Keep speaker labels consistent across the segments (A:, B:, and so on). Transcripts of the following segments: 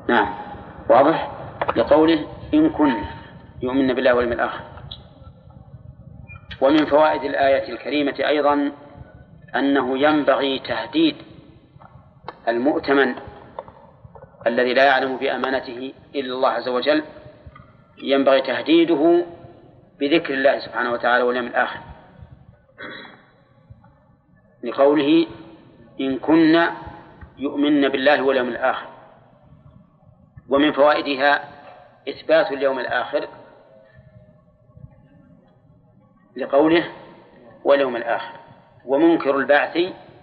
A: نعم واضح. لقوله إن كن يؤمن بالله واليوم الآخر. ومن فوائد الآية الكريمة أيضا أنه ينبغي تهديد المؤتمن الذي لا يعلم بأمانته إلا الله عز وجل، ينبغي تهديده بذكر الله سبحانه وتعالى واليوم الآخر، لقوله إن كنا يؤمن بالله واليوم الآخر. ومن فوائدها إثبات اليوم الآخر لقوله واليوم الآخر. ومنكر البعث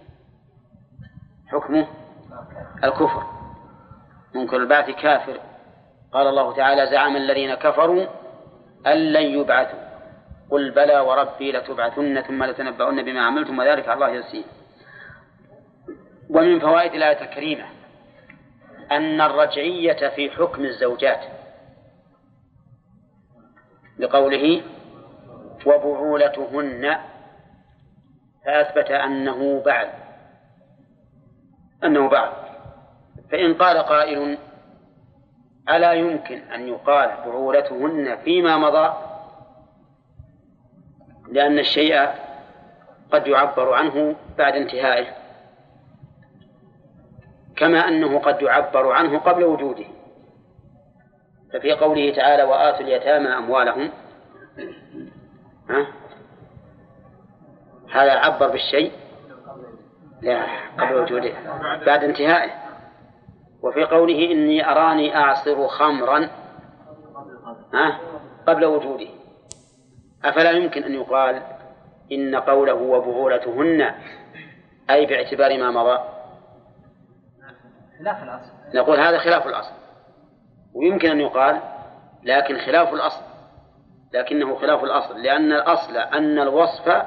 A: حكمه الكفر، منكر البعث كافر. قال الله تعالى زعم الذين كفروا أن لن يبعثوا قل بلى وربي لتبعثن ثم لتنبؤن بما عملتم وذلك على الله يسير. ومن فوائد الآية الكريمة أن الرجعية في حكم الزوجات لقوله وبعولتهن، فأثبت أنه بعد. فإن قال قائل ألا يمكن أن يقال بعولتهن فيما مضى، لأن الشيء قد يعبر عنه بعد انتهائه، كما أنه قد يعبر عنه قبل وجوده. ففي قوله تعالى وآتوا اليتامى أموالهم، هذا عبر بالشيء لا قبل وجوده بعد انتهائه. وفي قوله إني أراني أعصر خمرا قبل وجوده. أفلا يمكن أن يقال إن قوله وبعولتهن أي باعتبار ما مضى؟ نقول هذا خلاف الأصل، ويمكن أن يقال لكنه خلاف الأصل، لأن الأصل أن الوصف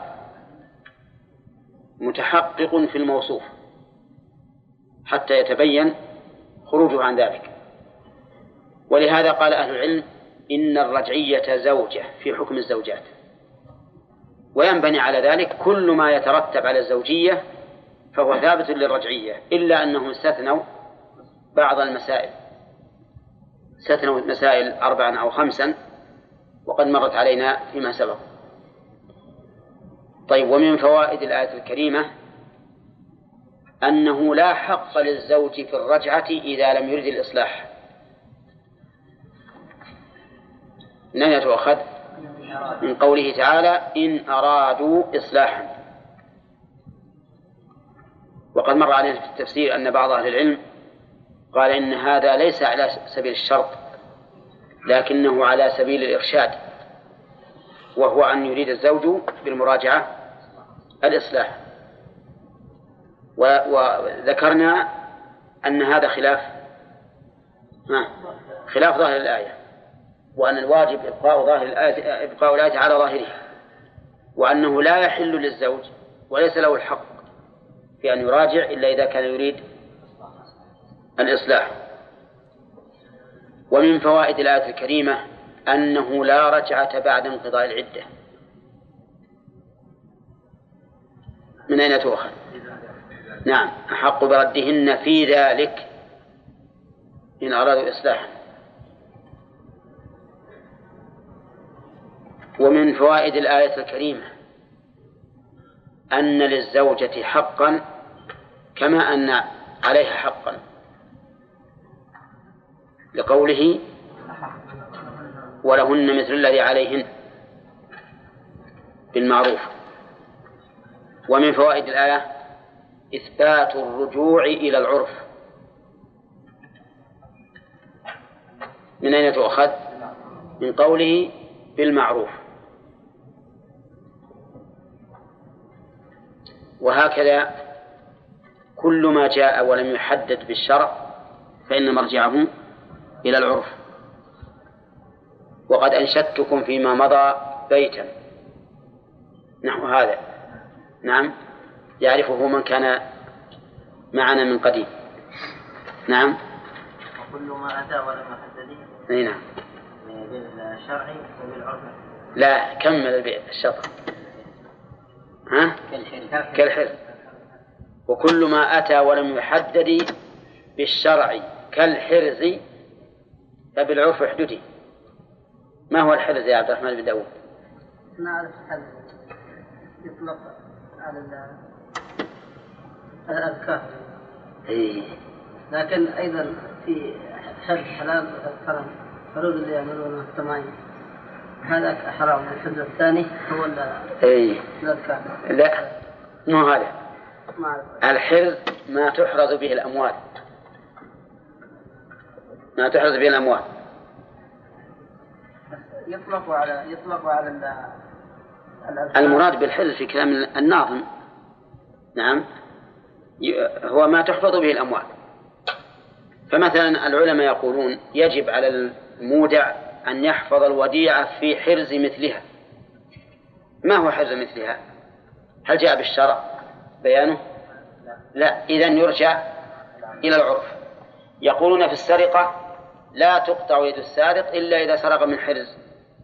A: متحقق في الموصوف حتى يتبين خروجه عن ذلك. ولهذا قال أهل العلم إن الرجعية زوجة في حكم الزوجات، وينبني على ذلك كل ما يترتب على الزوجية فهو ثابت للرجعية، إلا أنهم استثنوا بعض المسائل، استثنوا مسائل 4 أو 5 وقد مرت علينا فيما سبق. طيب، ومن فوائد الآية الكريمة أنه لا حق للزوج في الرجعة إذا لم يرد الإصلاح. من أين تؤخذ؟ من قوله تعالى إن أرادوا إصلاحا. وقد مر علينا في التفسير أن بعض أهل العلم قال إن هذا ليس على سبيل الشرط لكنه على سبيل الإرشاد، وهو أن يريد الزوج بالمراجعة الإصلاح. وذكرنا أن هذا خلاف ظاهر الآية، وأن الواجب إبقاء الآية على ظاهرها، وأنه لا يحل للزوج وليس له الحق في أن يراجع إلا إذا كان يريد الإصلاح. ومن فوائد الآية الكريمة أنه لا رجعة بعد انقضاء العدة. من أين تؤخذ؟ نعم، أحق بردهن في ذلك إن أرادوا إصلاحا. ومن فوائد الآية الكريمة أن للزوجة حقا كما أن عليها حقا، لقوله ولهن مثل الذي عليهن بالمعروف. ومن فوائد الآية إثبات الرجوع إلى العرف. من أين تؤخذ؟ من قوله بالمعروف. وهكذا كل ما جاء ولم يحدد بالشرع فإن مرجعه إلى العرف. وقد أنشدتكم فيما مضى بيتا نحو هذا، نعم، يعرفه من كان معنا من قديم. نعم،
B: وكل ما أتى ولم يحدد
A: نعم
B: بالشرع وبالعرف.
A: لا، كمل الشطر. كالحر. وكل ما أتى ولم يحدد بالشرع كالحرز فبالعرف احددي. ما هو الحرز يا عبد الرحمن بن داود؟
C: نعرف الحرز يطلق على الأذكار، لكن أيضا في حرز حلال وحرام فرود اللي يعملون التمايم، هذا حرام. الحرز الثاني هو الأذكار.
A: لا مو هذا. الحرز ما تحرز به الأموال، ما تحرز به الأموال.
C: يطلق على
A: المراد بالحرز في كلام الناظم نعم هو ما تحفظ به الأموال. فمثلا العلماء يقولون يجب على المودع أن يحفظ الوديعة في حرز مثلها. ما هو حرز مثلها؟ هل جاء بالشرع بيانه؟ لا. إذن يرجع إلى العرف. يقولون في السرقة لا تقطع يد السارق إلا إذا سرق من حرز.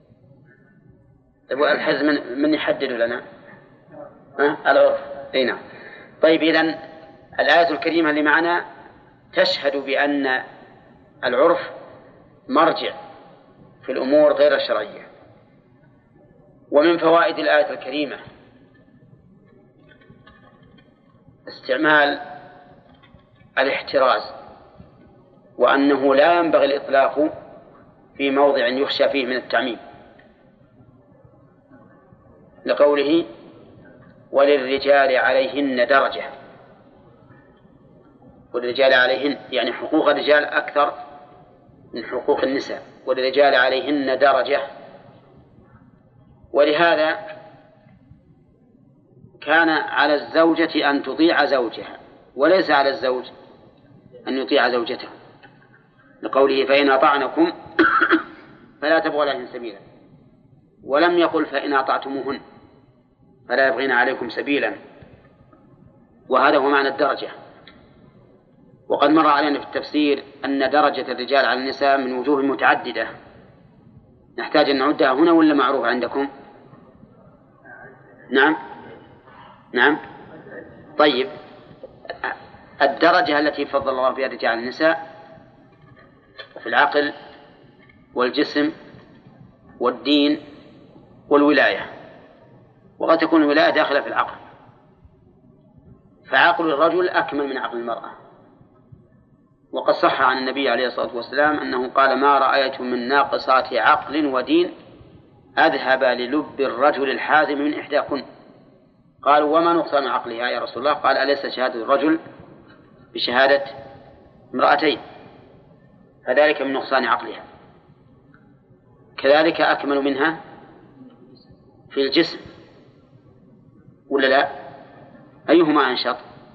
A: الحرز من يحدد لنا؟ العرف. نعم. طيب إذن الآية الكريمة اللي معنا تشهد بأن العرف مرجع في الأمور غير الشرعية. ومن فوائد الآية الكريمة استعمال الاحتراز، وأنه لا ينبغي الإطلاق في موضع يخشى فيه من التعميم، لقوله وللرجال عليهن درجة. وللرجال عليهن يعني حقوق الرجال أكثر من حقوق النساء، وللرجال عليهن درجة. ولهذا كان على الزوجة أن تطيع زوجها، وليس على الزوج أن يطيع زوجته، لقوله فإن أطعنكم فلا تبغوا عليهن سبيلا. ولم يقل فإن أطعتموهن فلا يبغين عليكم سبيلا، وهذا هو معنى الدرجة. وقد مر علينا في التفسير أن درجة الرجال على النساء من وجوه متعددة، نحتاج أن نعدها هنا ولا معروف عندكم؟ نعم. طيب الدرجة التي فضل الله بها الرجال على النساء في العقل والجسم والدين والولاية، وقد تكون الولاية داخلة في العقل، فعقل الرجل أكمل من عقل المرأة. وقد صح عن النبي عليه الصلاة والسلام أنه قال ما رأيت من ناقصات عقل ودين أذهب للب الرجل الحازم من إحداكن. قالوا وما نقصان عقلها يا رسول الله؟ قال أليس شهادة الرجل بشهادة امرأتين؟ فذلك من نقصان عقلها. كذلك أكمل منها في الجسم ولا لا؟ أيهما أنشط؟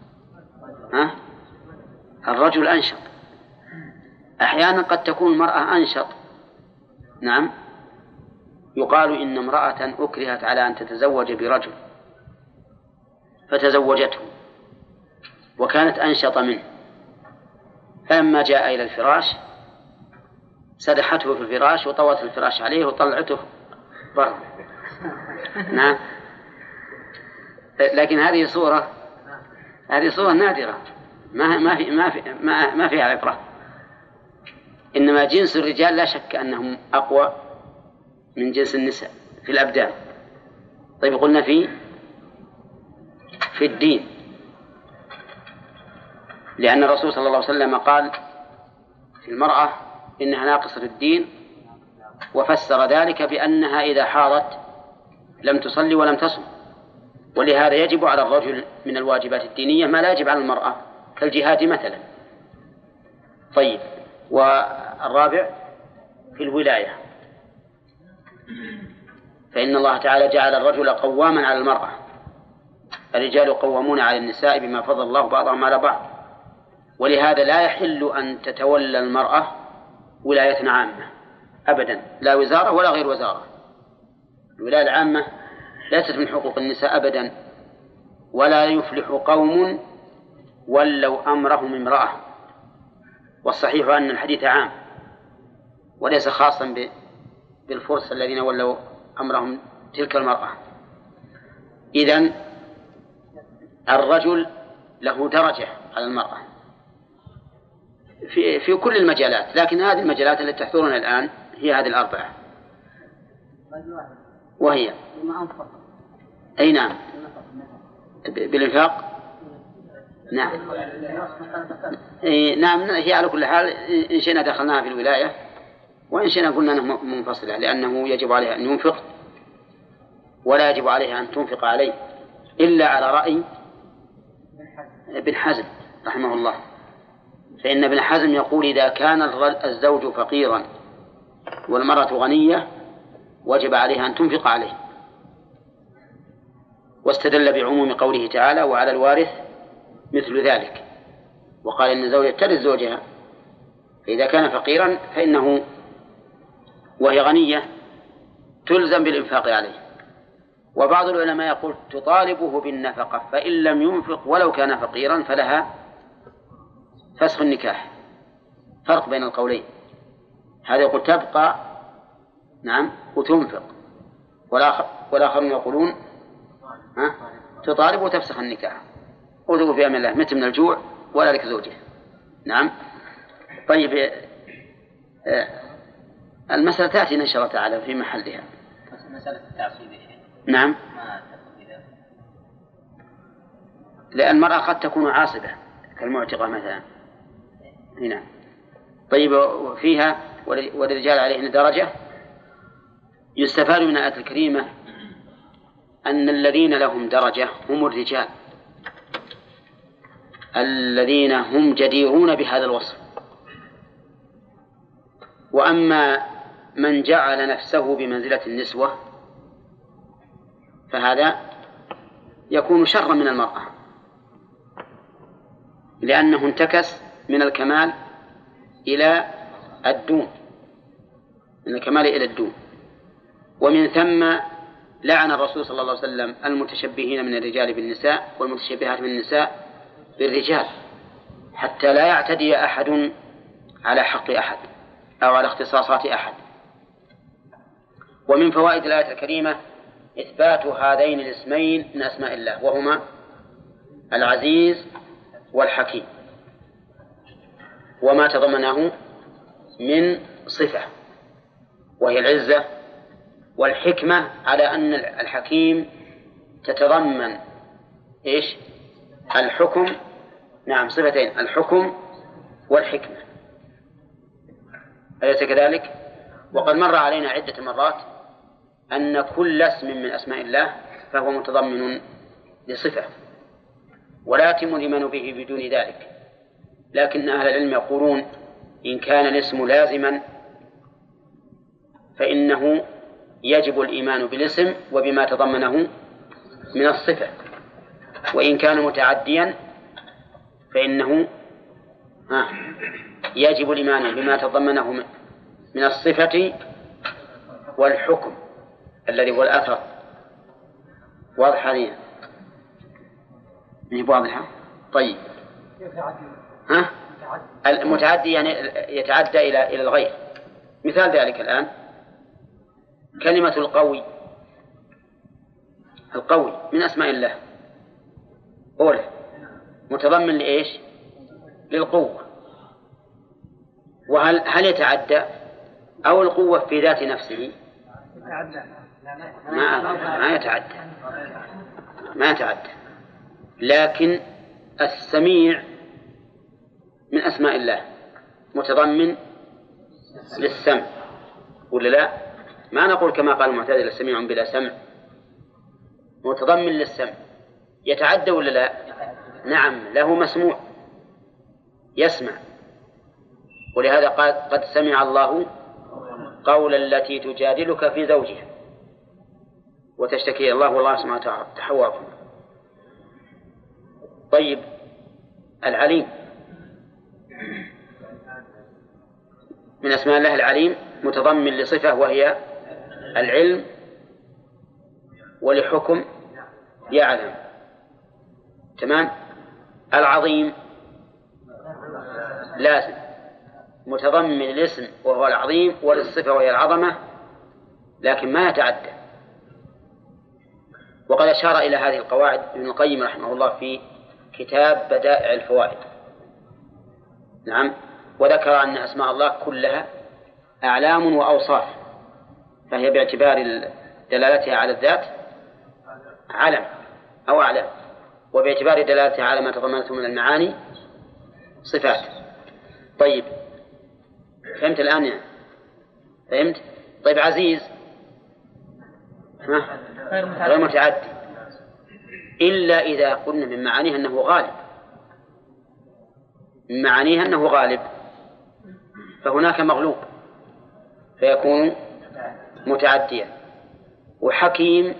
A: الرجل أنشط. أحيانا قد تكون المرأة أنشط. نعم. يقال إن امرأة أكرهت على أن تتزوج برجل فتزوجته وكانت أنشط منه، فلما جاء إلى الفراش سدحته في الفراش وطوت الفراش عليه وطلعته برا. نعم. لكن هذه صورة نادرة، ما فيها عبرة. إنما جنس الرجال لا شك أنهم أقوى من جنس النساء في الأبدان. طيب قلنا في الدين، لأن الرسول صلى الله عليه وسلم قال في المرأة إنها ناقصة الدين، وفسر ذلك بأنها إذا حاضت لم تصلي ولم تصم. ولهذا يجب على الرجل من الواجبات الدينية ما لا يجب على المرأة كالجهاد مثلا. طيب والرابع في الولاية، فإن الله تعالى جعل الرجل قواما على المرأة، الرجال قوامون على النساء بما فضل الله بعضهم على بعض. ولهذا لا يحل أن تتولى المرأة ولاية عامة أبدا، لا وزارة ولا غير وزارة. الولاية العامة ليست من حقوق النساء أبدا، ولا يفلح قوم ولوا أمرهم امرأة. والصحيح أن الحديث عام وليس خاصا بالفرس الذين ولوا أمرهم تلك المرأة. إذن الرجل له درجة على المرأة، في كل المجالات، لكن هذه المجالات التي تحضرنا الآن هي هذه الأربعة، وهي أي نعم بالإنفاق. نعم نعم هي على كل حال إن شئنا دخلناها في الولاية وإن شئنا قلنا أنها منفصلة، لأنه يجب عليها أن ينفق ولا يجب عليها أن تنفق عليه إلا على رأي ابن حزم رحمه الله، فإن ابن حزم يقول إذا كان الزوج فقيرا والمرأة غنية وجب عليها أن تنفق عليه، واستدل بعموم قوله تعالى وعلى الوارث مثل ذلك، وقال إن الزوجة ترث زوجها، فإذا كان فقيرا فإنه وهي غنية تلزم بالإنفاق عليه. وبعض العلماء يقول تطالبه بالنفقة، فإن لم ينفق ولو كان فقيرا فلها فسخ النكاح. فرق بين القولين، هذا يقول تبقى نعم وتنفق، والآخرون يقولون تطالب وتفسخ النكاح وذو في أمن الله مت من الجوع ولا لك زوجه. نعم. طيب المسألة تأتي إن شاء الله تعالى في محلها.
B: مسألة التعصيب يا شيخ.
A: نعم. لأن المرأة قد تكون عاصبة كالمعتقة مثلا هنا. طيب فيها وللرجال عليهن درجة. يستفاد من الآية الكريمة أن الذين لهم درجة هم الرجال الذين هم جديرون بهذا الوصف، وأما من جعل نفسه بمنزلة النسوة فهذا يكون شرا من المرأة، لأنه انتكس من الكمال إلى الدون، من الكمال إلى الدون. ومن ثم لعن الرسول صلى الله عليه وسلم المتشبهين من الرجال بالنساء والمتشبهات من النساء بالرجال، حتى لا يعتدي أحد على حق أحد أو على اختصاصات أحد. ومن فوائد الآية الكريمة إثبات هذين الاسمين من أسماء الله، وهما العزيز والحكيم، وما تضمنه من صفة وهي العزة والحكمة، على أن الحكيم تتضمن إيش؟ الحكم. نعم صفتين، الحكم والحكمة، أليس كذلك؟ وقد مر علينا عدة مرات أن كل اسم من أسماء الله فهو متضمن لصفة، ولا يتم الإيمان به بدون ذلك. لكن أهل العلم يقولون إن كان الاسم لازما فإنه يجب الإيمان بالاسم وبما تضمنه من الصفة، وإن كان متعديا فإنه يجب الإيمان بما تضمنه من الصفة والحكم الذي هو الأثر. واضح هذه؟ واضحة؟ طيب المتعدي يعني يتعدى إلى الغير. مثال ذلك الآن كلمة القوي من أسماء الله أولا متضمن لإيش؟ للقوة. وهل يتعدى أو القوة في ذات نفسه؟ ما يتعدى. لكن السميع من أسماء الله متضمن للسمع ولا لا؟ ما نقول كما قال المعتزلة سميع بلا سمع، متضمن للسمع. يتعدى ولا لا؟ نعم، له مسموع يسمع، ولهذا قال قد سمع الله قول التي تجادلك في زوجها وتشتكي الله والله سبحانه تحوركم. طيب العليم من أسماء الله العليم متضمن لصفة وهي العلم، ولحكم يعلم. تمام. العظيم لازم متضمن الاسم وهو العظيم وللصفة وهي العظمة، لكن ما يتعدى. وقد أشار إلى هذه القواعد ابن القيم رحمه الله في كتاب بدائع الفوائد. نعم. وذكر أن أسماء الله كلها أعلام وأوصاف، فهي باعتبار دلالتها على الذات علم أو أعلام، وباعتبار دلالتها على ما تضمنته من المعاني صفات. طيب فهمت الآن يعني؟ فهمت؟ طيب عزيز غير متعدي إلا إذا قلنا من معانيها أنه غالب، من معانيها أنه غالب فهناك مغلوب فيكون متعديا. وحكيم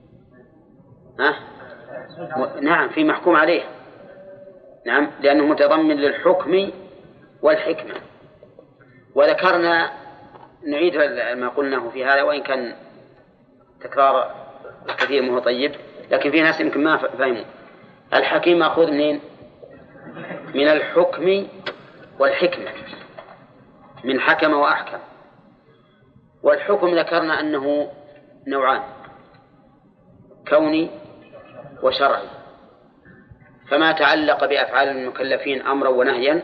A: نعم في محكوم عليه، نعم لأنه متضمن للحكم والحكمة. وذكرنا نعيد ما قلناه في هذا وإن كان تكرار كثير منه طيب، لكن في ناس يمكن ما فهموا. الحكيم مأخوذ منين؟ من الحكم والحكمة، من حكم وأحكم. والحكم ذكرنا أنه نوعان، كوني وشرعي، فما تعلق بأفعال المكلفين أمرا ونهيا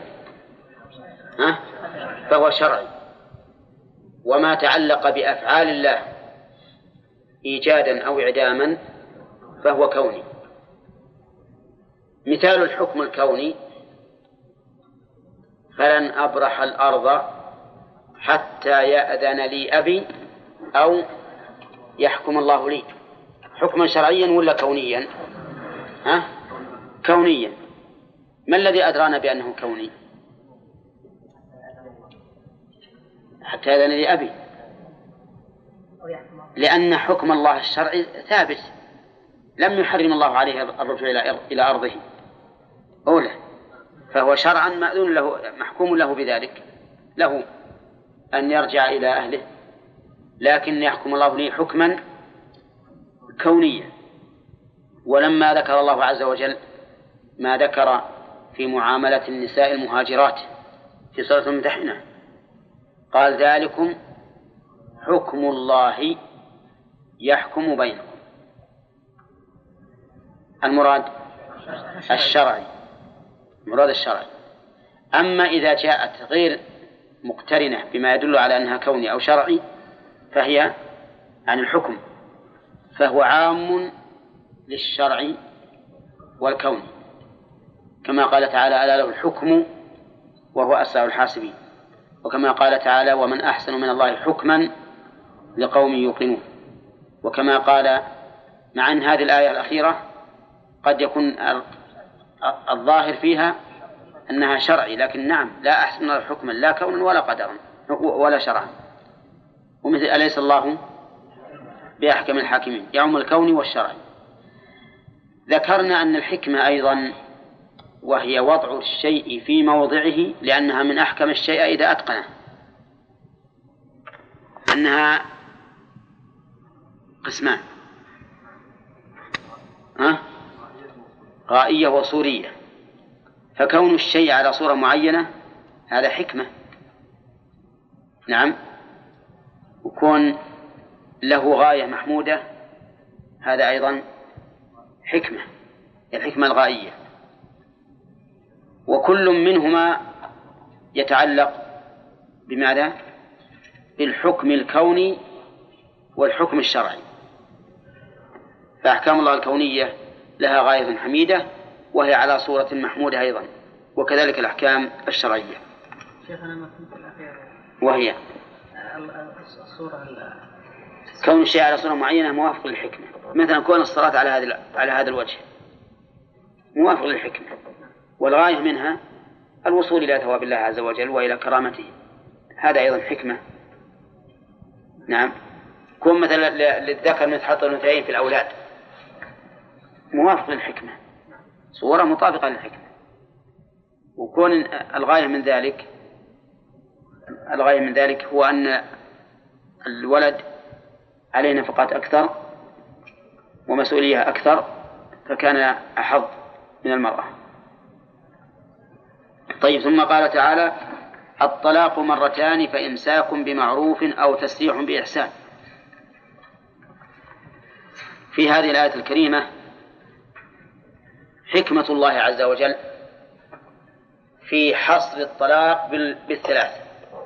A: فهو شرعي، وما تعلق بأفعال الله إيجادا أو إعداما فهو كوني. مثال الحكم الكوني: فلن أبرح الأرض حتى يأذن لي أبي أو يحكم الله لي. حكما شرعيا ولا كونيا؟ كونيا. ما الذي أدرانا بأنه كوني؟ حتى يأذن لي أبي، لأن حكم الله الشرعي ثابت، لم يحرم الله عليه الرجوع إلى أرضه أولى، فهو شرعا مأذون له، محكوم له بذلك، له أن يرجع إلى أهله، لكن يحكم الله لي حكما كونيا. ولما ذكر الله عز وجل ما ذكر في معاملة النساء المهاجرات في سورة الممتحنة قال: ذلكم حكم الله يحكم بينكم. المراد الشرعي، المراد الشرعي. أما إذا جاءت غير مقترنة بما يدل على أنها كوني أو شرعي فهي عن الحكم، فهو عام للشرع والكون، كما قال تعالى: ألا له الحكم وهو أسرع الحاسبين. وكما قال تعالى: ومن أحسن من الله حكما لقوم يوقنون. وكما قال مع أن هذه الآية الأخيرة قد يكون الظاهر فيها أنها شرعي، لكن نعم لا أحسن الله حكما لا كونا ولا قدرا ولا شرعا. ومثل أليس الله بأحكم الحاكمين، يعم الكون والشرعي. ذكرنا أن الحكمة أيضا وهي وضع الشيء في موضعه، لأنها من أحكم الشيء إذا أتقنه، أنها قسمان: غائية وصورية. فكون الشيء على صورة معينة هذا حكمة، نعم، وكون له غاية محمودة هذا أيضا حكمة، الحكمة الغائية. وكل منهما يتعلق بماذا؟ بالحكم الكوني والحكم الشرعي. فأحكام الله الكونية لها غاية حميدة وهي على صورة محمودة أيضا، وكذلك الأحكام الشرعية.
C: شيخنا ما كنت الأخير
A: وهي
C: الصورة
A: كون الشيء على صورة معينة موافق للحكمة، مثلا كون الصلاة على هذا الوجه موافق للحكمة، والغاية منها الوصول إلى ثواب الله عز وجل وإلى كرامته، هذا أيضا حكمة. نعم. كون مثلا للذكر مثل حظ الأنثيين في الأولاد موافق للحكمة، صورة مطابقة للحكمة. وكون الغاية من ذلك هو أن الولد عليه نفقات أكثر ومسؤولية أكثر، فكان أحظ من المرأة. طيب، ثم قال تعالى: الطلاق مرتان فإمساك بمعروف أو تسريح بإحسان. في هذه الآية الكريمة حكمة الله عز وجل في حصر الطلاق بالثلاث،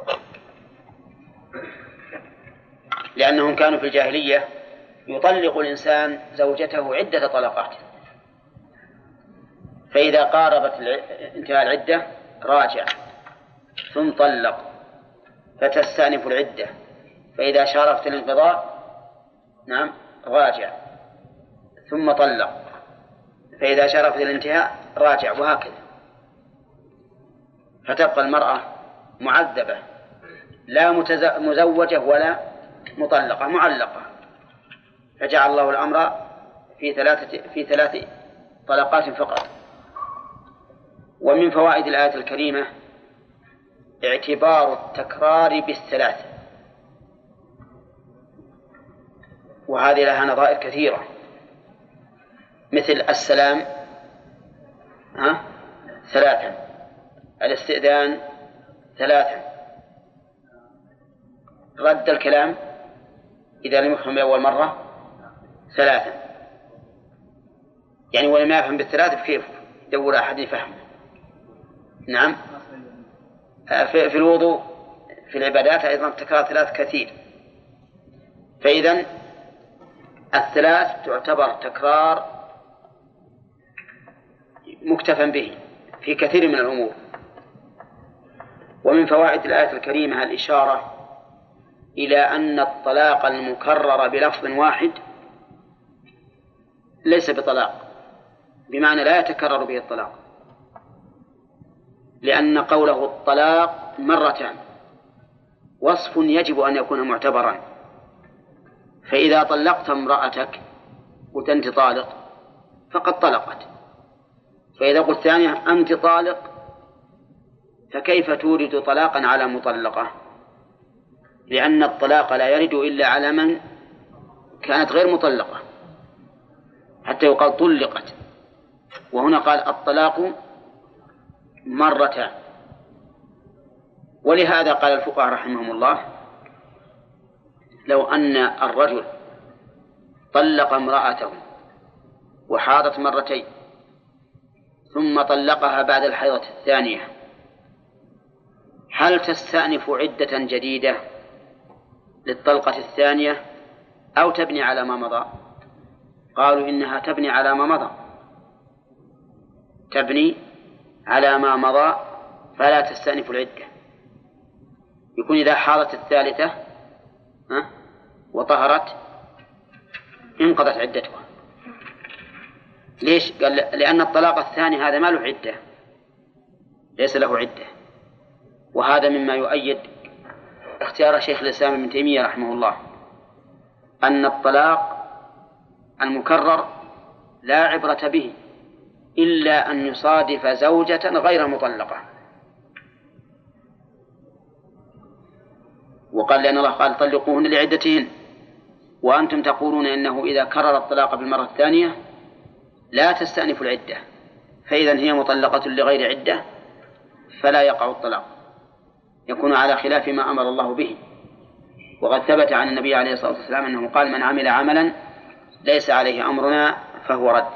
A: لأنهم كانوا في الجاهلية يطلق الإنسان زوجته عدة طلقات، فإذا قاربت انتهاء العدة راجع ثم طلق، فتستأنف العدة، فإذا شارفت الانقضاء نعم راجع ثم طلق، فإذا شارفت الانتهاء راجع، وهكذا. فتبقى المرأة معذبة لا مزوجة ولا مطلقة، معلقة. فجعل الله الأمر في ثلاث طلقات فقط. ومن فوائد الآية الكريمة اعتبار التكرار بالثلاث، وهذه لها نظائر كثيرة، مثل السلام ثلاثا، الاستئذان ثلاثا، رد الكلام إذا لم يفهم بأول مرة ثلاثا. يعني ولم يفهم بالثلاث كيف يدور أحد يفهم. نعم. في الوضوء في العبادات أيضا تكرار ثلاث كثير. فإذن الثلاث تعتبر تكرار مكتفى به في كثير من الأمور. ومن فوائد الآية الكريمة الإشارة إلى أن الطلاق المكرر بلفظ واحد ليس بطلاق، بمعنى لا يتكرر به الطلاق، لأن قوله الطلاق مرتان وصف يجب أن يكون معتبرا. فإذا طلقت امرأتك وأنت طالق فقد طلقت، فإذا قلت ثانية أنت طالق فكيف تورد طلاقا على مطلقة؟ لأن الطلاق لا يرد إلا على من كانت غير مطلقة حتى يقال طلقت، وهنا قال الطلاق مرتان. ولهذا قال الفقهاء رحمهم الله لو أن الرجل طلق امرأته وحاضت مرتين ثم طلقها بعد الحيضة الثانية، هل تستأنف عدة جديدة للطلقة الثانية أو تبني على ما مضى؟ قالوا إنها تبني على ما مضى، تبني على ما مضى فلا تستأنف العدة. يكون إذا حاضت الثالثة وطهرت انقضت عدتها. ليش؟ قال لأن الطلاق الثاني هذا ما له عدة، ليس له عدة. وهذا مما يؤيد اختيار شيخ الإسلام ابن تيمية رحمه الله أن الطلاق المكرر لا عبرة به إلا أن يصادف زوجة غير مطلقة. وقال لأن الله قال طلقوهن لعدتهن، وأنتم تقولون إنه إذا كرر الطلاق بالمرة الثانية لا تستأنف العدة، فإذا هي مطلقة لغير عدة فلا يقع الطلاق، يكون على خلاف ما أمر الله به. وقد ثبت عن النبي عليه الصلاة والسلام أنه قال من عمل عملا ليس عليه أمرنا فهو رد.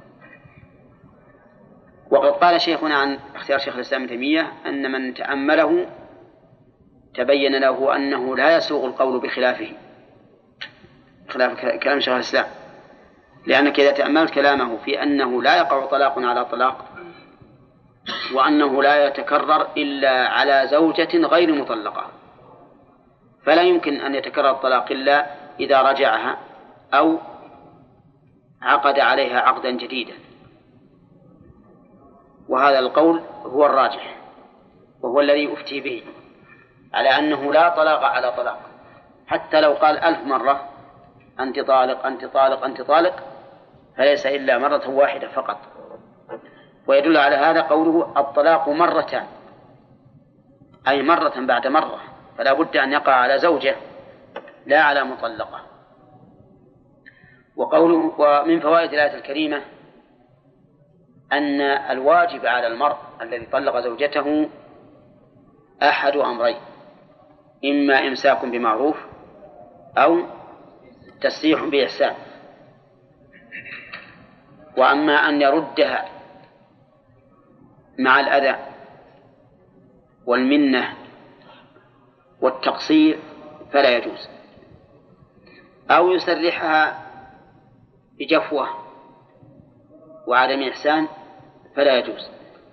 A: وقد قال شيخنا عن اختيار شيخ الإسلام ابن تيمية أن من تأمله تبين له أنه لا يسوغ القول بخلافه، خلاف كلام شيخ الإسلام، لأنك إذا تأملت كلامه في أنه لا يقع طلاق على طلاق وأنه لا يتكرر إلا على زوجة غير مطلقة، فلا يمكن أن يتكرر الطلاق إلا إذا رجعها أو عقد عليها عقدا جديدا. وهذا القول هو الراجح وهو الذي أفتي به، على أنه لا طلاق على طلاق، حتى لو قال 1000 مرة أنت طالق أنت طالق أنت طالق فليس إلا مرة واحدة فقط. ويدل على هذا قوله الطلاق مرتان، أي مرة بعد مرة، فلا بد أن يقع على زوجة لا على مطلقة. وقوله ومن فوائد الآية الكريمة أن الواجب على المرء الذي طلق زوجته أحد أمرين: إما إمساك بمعروف أو تسريح بإحسان. وأما أن يردها مع الأذى والمنة والتقصير فلا يجوز، أو يسرحها بجفوة وعدم إحسان فلا يجوز.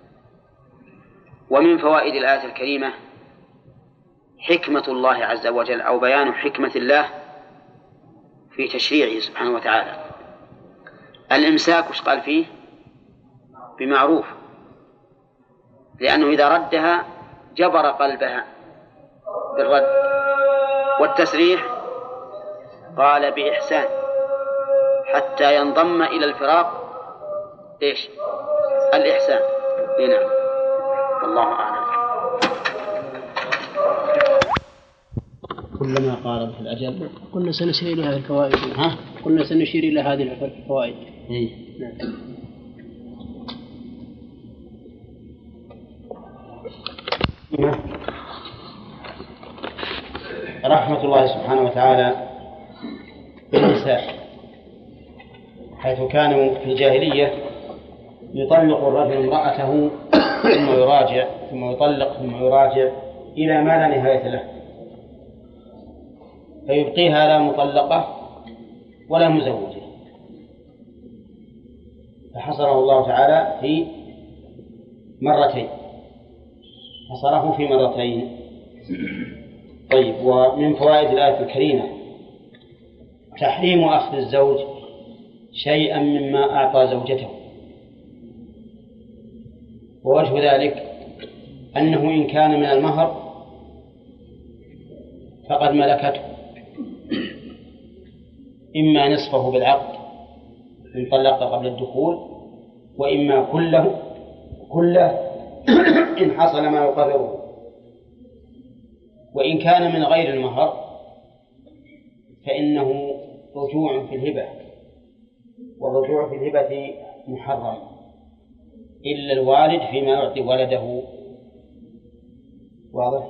A: ومن فوائد الآية الكريمة حكمة الله عز وجل أو بيان حكمة الله في تشريعه سبحانه وتعالى. الإمساك وش قال فيه؟ بمعروف، لأنه إذا ردها جبر قلبها بالرد. والتسريح قال بإحسان حتى ينضم إلى الفراق إيش؟ الإحسان. نعم، الله أعلم.
D: كلما قاربت الأجل قلنا سنشير إلى هذه الفوائد. قلنا سنشير إلى هذه الفوائد. نعم.
E: رحمة الله سبحانه وتعالى بالنساء، حيث كانوا في الجاهلية يطلق الرجل امرأته ثم يراجع ثم يطلق ثم يراجع إلى ما لا نهاية له، فيبقيها لا مطلقة ولا مزوجة، فحصره الله تعالى في مرتين، حصره في مرتين. طيب، ومن فوائد الآية الكريمة تحريم أخذ الزوج شيئا مما أعطى زوجته، ووجه ذلك أنه إن كان من المهر فقد ملكته، إما نصفه بالعقد إن طلق قبل الدخول، وإما كله إن حصل ما يقرره. وإن كان من غير المهر فإنه رجوع في الهبة، والرجوع في الهبة محرم إلا الوالد فيما يعطي ولده. واضح؟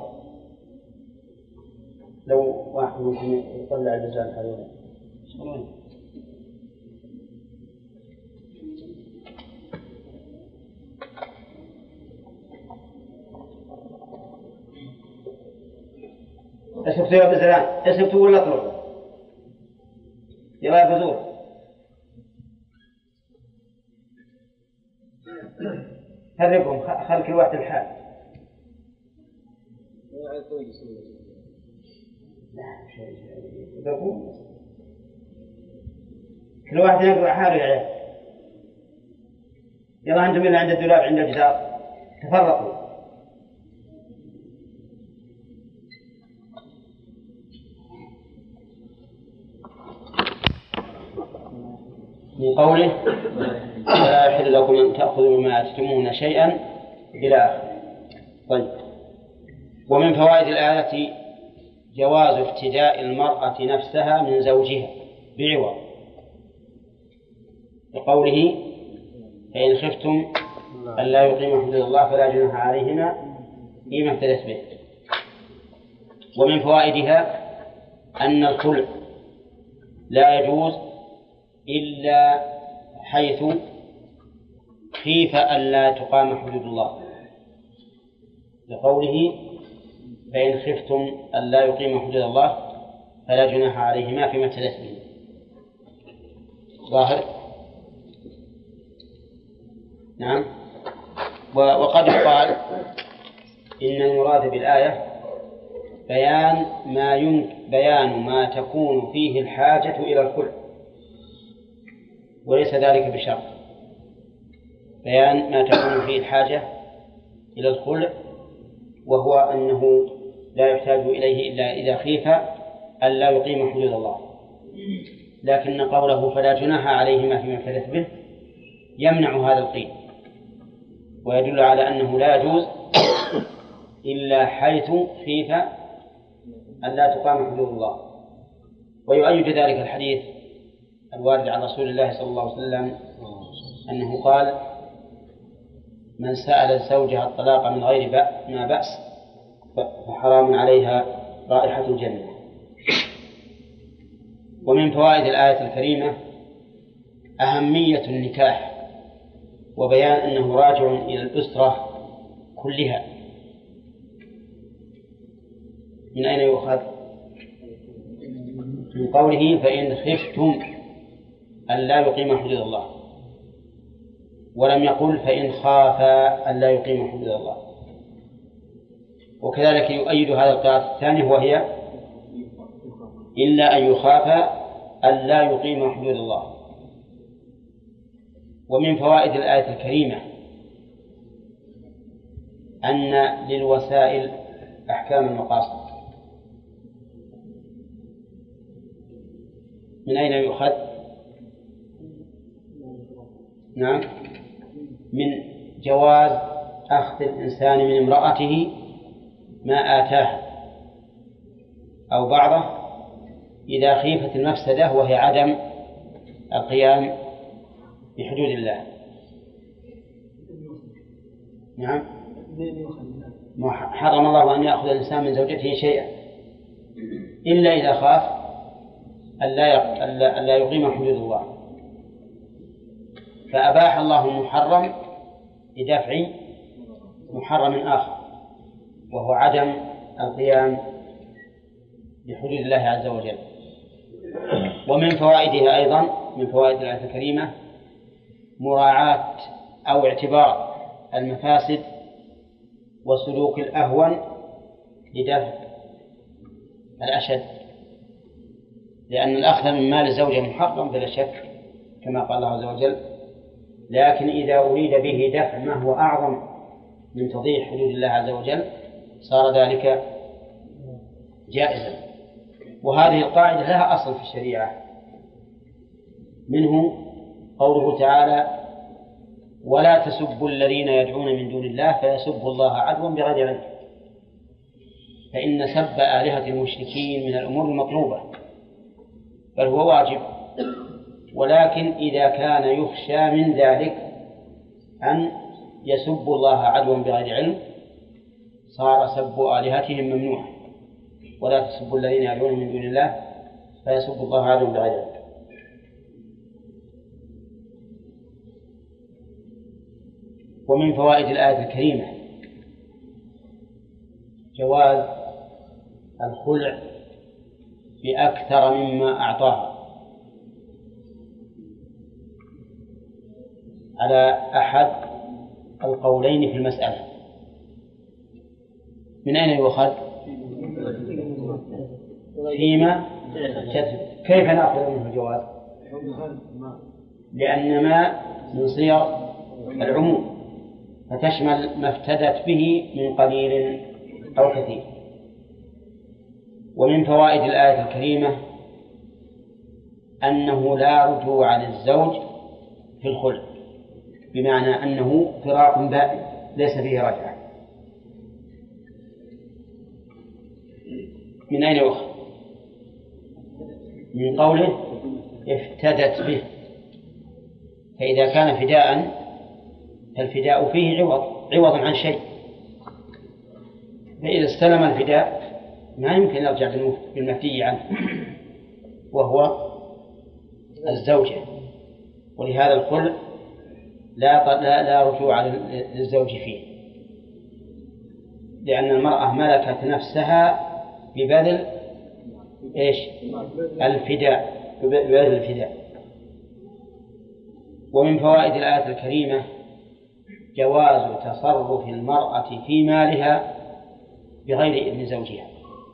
E: لو واحد ممكن يطلع الجزاء هذول أشوفتوا يا بزران؟ أشوفتوا ولا طلعوا؟ يلا يا بزور، هربهم، خل كل واحد الحال. كل واحد يقرأ حاله يا عيال. يلا أنتم اللي عند الدولاب عند الجدار تفرقوا. من قوله لا يحل لكم أن تأخذوا مما آتيتموهن شيئا إلى آخره. طيب، ومن فوائد الآية جواز افتداء المرأة نفسها من زوجها بعوض، لقوله فإن خفتم ألا يقيم حدود الله فلا جناح عليهما فيما افتدت به. ومن فوائدها أن الخلع لا يجوز إلا حيث خيف ألا تقام حدود الله، لقوله فإن خفتم ألا يقيم حدود الله فلا جناح عليهما فيما افتدت به. ظاهر؟ نعم. وقد يقال إن المراد بالآية بيان ما تكون فيه الحاجة إلى الخلع، وليس ذلك بشرط. بيان ما تكون فيه الحاجة إلى الخلع، وهو أنه لا يحتاج إليه إلا إذا خيف ألا يقيم حدود الله. لكن قوله فلا جناح عليهما فيما افتدت به يمنع هذا القيد، ويدل على أنه لا يجوز إلا حيث خيف ألا تقام حدود الله. ويؤيد ذلك الحديث الوارد عن رسول الله صلى الله عليه وسلم أنه قال من سأل زوجها الطلاق من غير ما بأس فحرام عليها رائحة الجنة. ومن فوائد الآية الكريمة أهمية النكاح، وبيان أنه راجع إلى الأسرة كلها، من أين يؤخذ؟ من قوله فإن خفتم أن لا يقيم حدود الله، ولم يقل فإن خافا أن لا يقيم حدود الله. وكذلك يؤيد هذا القراءة الثاني وهي إلا أن يخافا أن لا يقيم حدود الله. ومن فوائد الآية الكريمة أن للوسائل أحكام المقاصد. من أين يؤخذ؟ نعم، من جواز أخذ الإنسان من امرأته ما آتاه أو بعضه إذا خيفت المفسدة وهي عدم القيام بحدود الله. نعم، حرم الله أن يأخذ الإنسان من زوجته شيئا إلا إذا خاف ألا يقيم حدود الله، فأباح الله المحرم لدفع محرم آخر وهو عدم القيام بحدود الله عز وجل. ومن فوائدها أيضا، من فوائد الآية الكريمة مراعاة أو اعتبار المفاسد وسلوك الأهون لدفع الأشد، لأن الأخذ من مال الزوجة محرم بلا شك كما قال الله عز وجل، لكن إذا أريد به دفع ما هو أعظم من تضييع حدود الله عز وجل صار ذلك جائزا. وهذه القاعدة لها أصل في الشريعة، منه قوله تعالى ولا تسبوا الذين يدعون من دون الله فيسبوا الله عدوا بغير علم، فإن سب آلهة المشركين من الأمور المطلوبة بل هو واجب، ولكن إذا كان يخشى من ذلك أن يسبوا الله عدوا بغير علم صار سب آلهتهم ممنوعا. ولا تسبوا الذين يدعون من دون الله فيسبوا الله عدوا بغير علم. ومن فوائد الآية الكريمة جواز الخلع بأكثر مما أعطاها على أحد القولين في المسألة. من أين يؤخذ؟ فيما كيف نأخذ منه الجواز؟ لأن ما من صيغ العموم فتشمل ما افتدت به من قليل أو كثير. ومن فوائد الآية الكريمة أنه لا رجوع للزوج في الخلع، بمعنى أنه فراق بائن ليس فيه رجعة. من أين يؤخذ؟ من قوله افتدت به، فإذا كان فداء فالفداء فيه عوض عن شيء، فإذا استلم الفداء ما يمكن يرجع بالمفدي عنه وهو الزوجة، ولهذا الخلع لا رجوع للزوج فيه، لأن المرأة ملكت نفسها ببذل الفداء، ببذل الفداء. ومن فوائد الآية الكريمة جواز تصرف المرأة في مالها بغير إذن زوجها.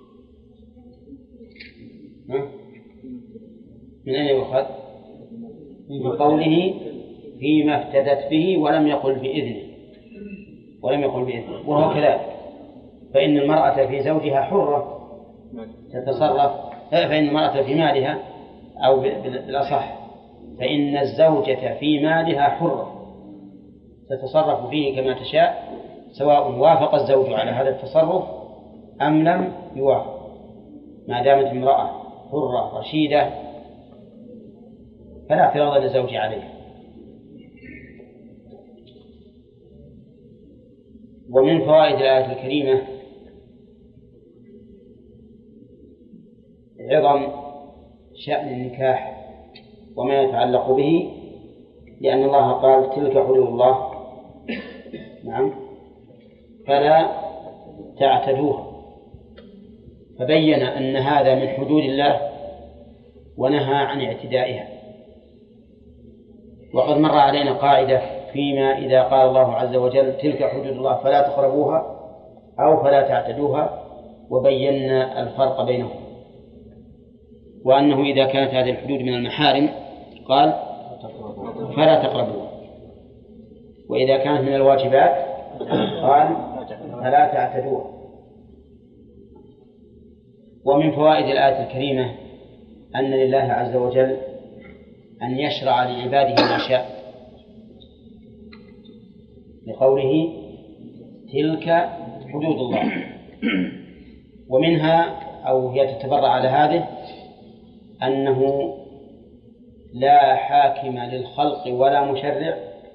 E: من أين يؤخذ؟ من قوله فيما افتدت به ولم يقل بإذنه، وهو كذلك، فإن المرأة في زوجها حرة تتصرف، فإن المرأة في مالها أو بالأصح فإن الزوجة في مالها حرة تتصرف فيه كما تشاء، سواء وافق الزوج على هذا التصرف أم لم يوافق، ما دامت امرأة حرة رشيدة فلا اعتراض للزوج عليها. ومن فوائد الآية الكريمة عظم شأن النكاح وما يتعلق به، لأن الله قال تلك حدود الله فلا تعتدوها، فبين أن هذا من حدود الله ونهى عن اعتدائها. وقد مر علينا قاعدة فيما إذا قال الله عز وجل تلك حدود الله فلا تقربوها أو فلا تعتدوها، وبينا الفرق بينهم، وأنه إذا كانت هذه الحدود من المحارم قال فلا تقربوها، وإذا كانت من الواجبات قال فلا تعتدوها. ومن فوائد الآية الكريمة أن لله عز وجل أن يشرع لعباده ما شاء، لقوله تلك حدود الله. ومنها أو هي تتبرع على هذه أنه لا حاكم للخلق ولا مشرع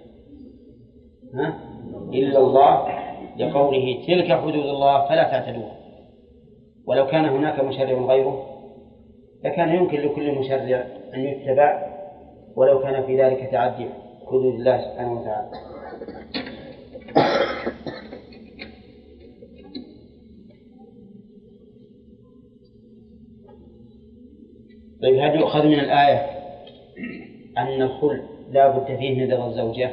E: إلا الله، لقوله تلك حدود الله فلا تعتدوها. ولو كان هناك مشرع غيره لكان يمكن لكل مشرع أن يتبع، ولو كان في ذلك تعدي حدود الله سبحانه وتعالى. طيب، هل يؤخذ من الآية أن الخلع لا بد فيه من رضا الزوجة؟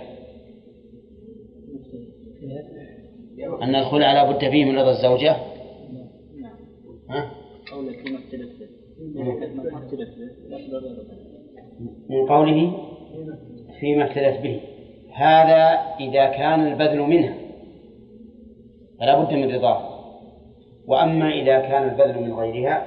E: أن الخلع لا بد فيه من رضا الزوجة؟ من قوله فيما اختلف به، هذا إذا كان البذل منها فلا بد من رضاه. وأما إذا كان البذل من غيرها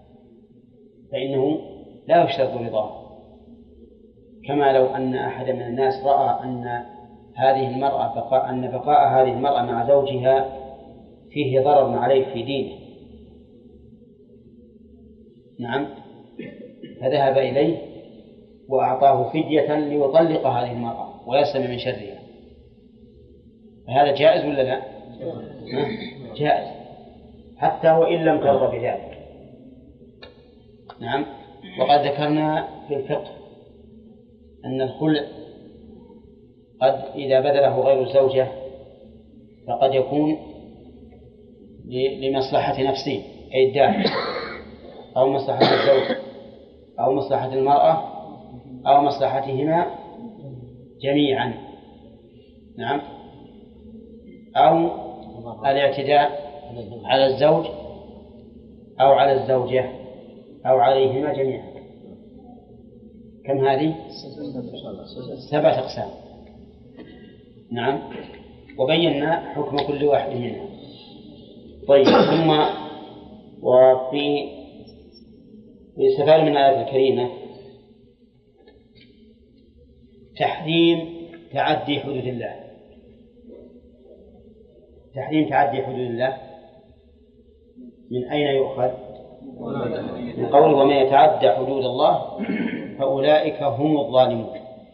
E: فإنه لا يشترط رضاه، كما لو أن أحد من الناس رأى أن بقاء هذه المرأة مع زوجها فيه ضرر عليه في دينه، نعم، فذهب إليه وأعطاه فدية ليطلق هذه المرأة ويسلم من شرها، فهذا جائز ولا لا؟ جائز حتى وإن لم ترضى بذلك. نعم. وقد ذكرنا في الفقه أن الخلع قد إذا بذله غير الزوجة فقد يكون لمصلحة نفسه أي الدافع، أو مصلحة الزوج، أو مصلحة المرأة، أو مصلحتهما جميعا، نعم، أو الاعتداء على الزوج أو على الزوجة أو عليهما جميعا. كم هذه؟ 7 أقسام. نعم، وبينا حكم كل واحد منها. طيب، ثم يستفاد من الآية الكريمة تحريم تعدي حدود الله. تحريم تعدي حدود الله من أين يؤخذ؟ من قوله ومن يتعدى حدود الله فأولئك هم الظالمون.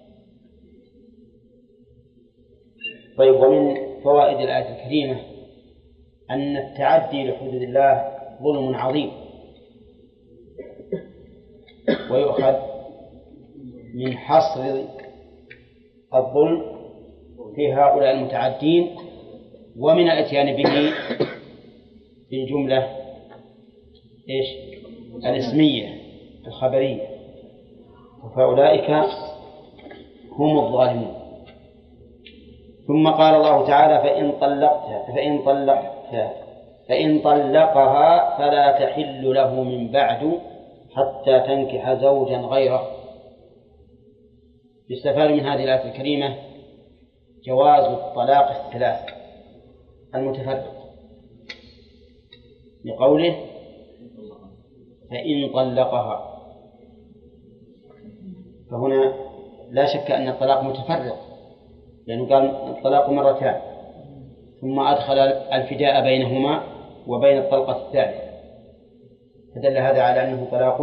E: طيب، ومن فوائد الآية الكريمة أن التعدي لحدود الله ظلم عظيم، ويؤخذ من حصر الظلم في هؤلاء المتعدين ومن الاتيان به بالجملة إيش؟ الاسمية الخبرية، فأولئك هم الظالمون. ثم قال الله تعالى فإن طلقها فلا تحل له من بعد حتى تنكح زوجا غيره. يستفاد من هذه الآية الكريمة جواز الطلاق الثلاث المتفرق، لقوله فإن طلقها، فهنا لا شك أن الطلاق متفرق، لأنه قال الطلاق مرتان، ثم أدخل الفداء بينهما وبين الطلقة الثالثة، فدل هذا على أنه طلاق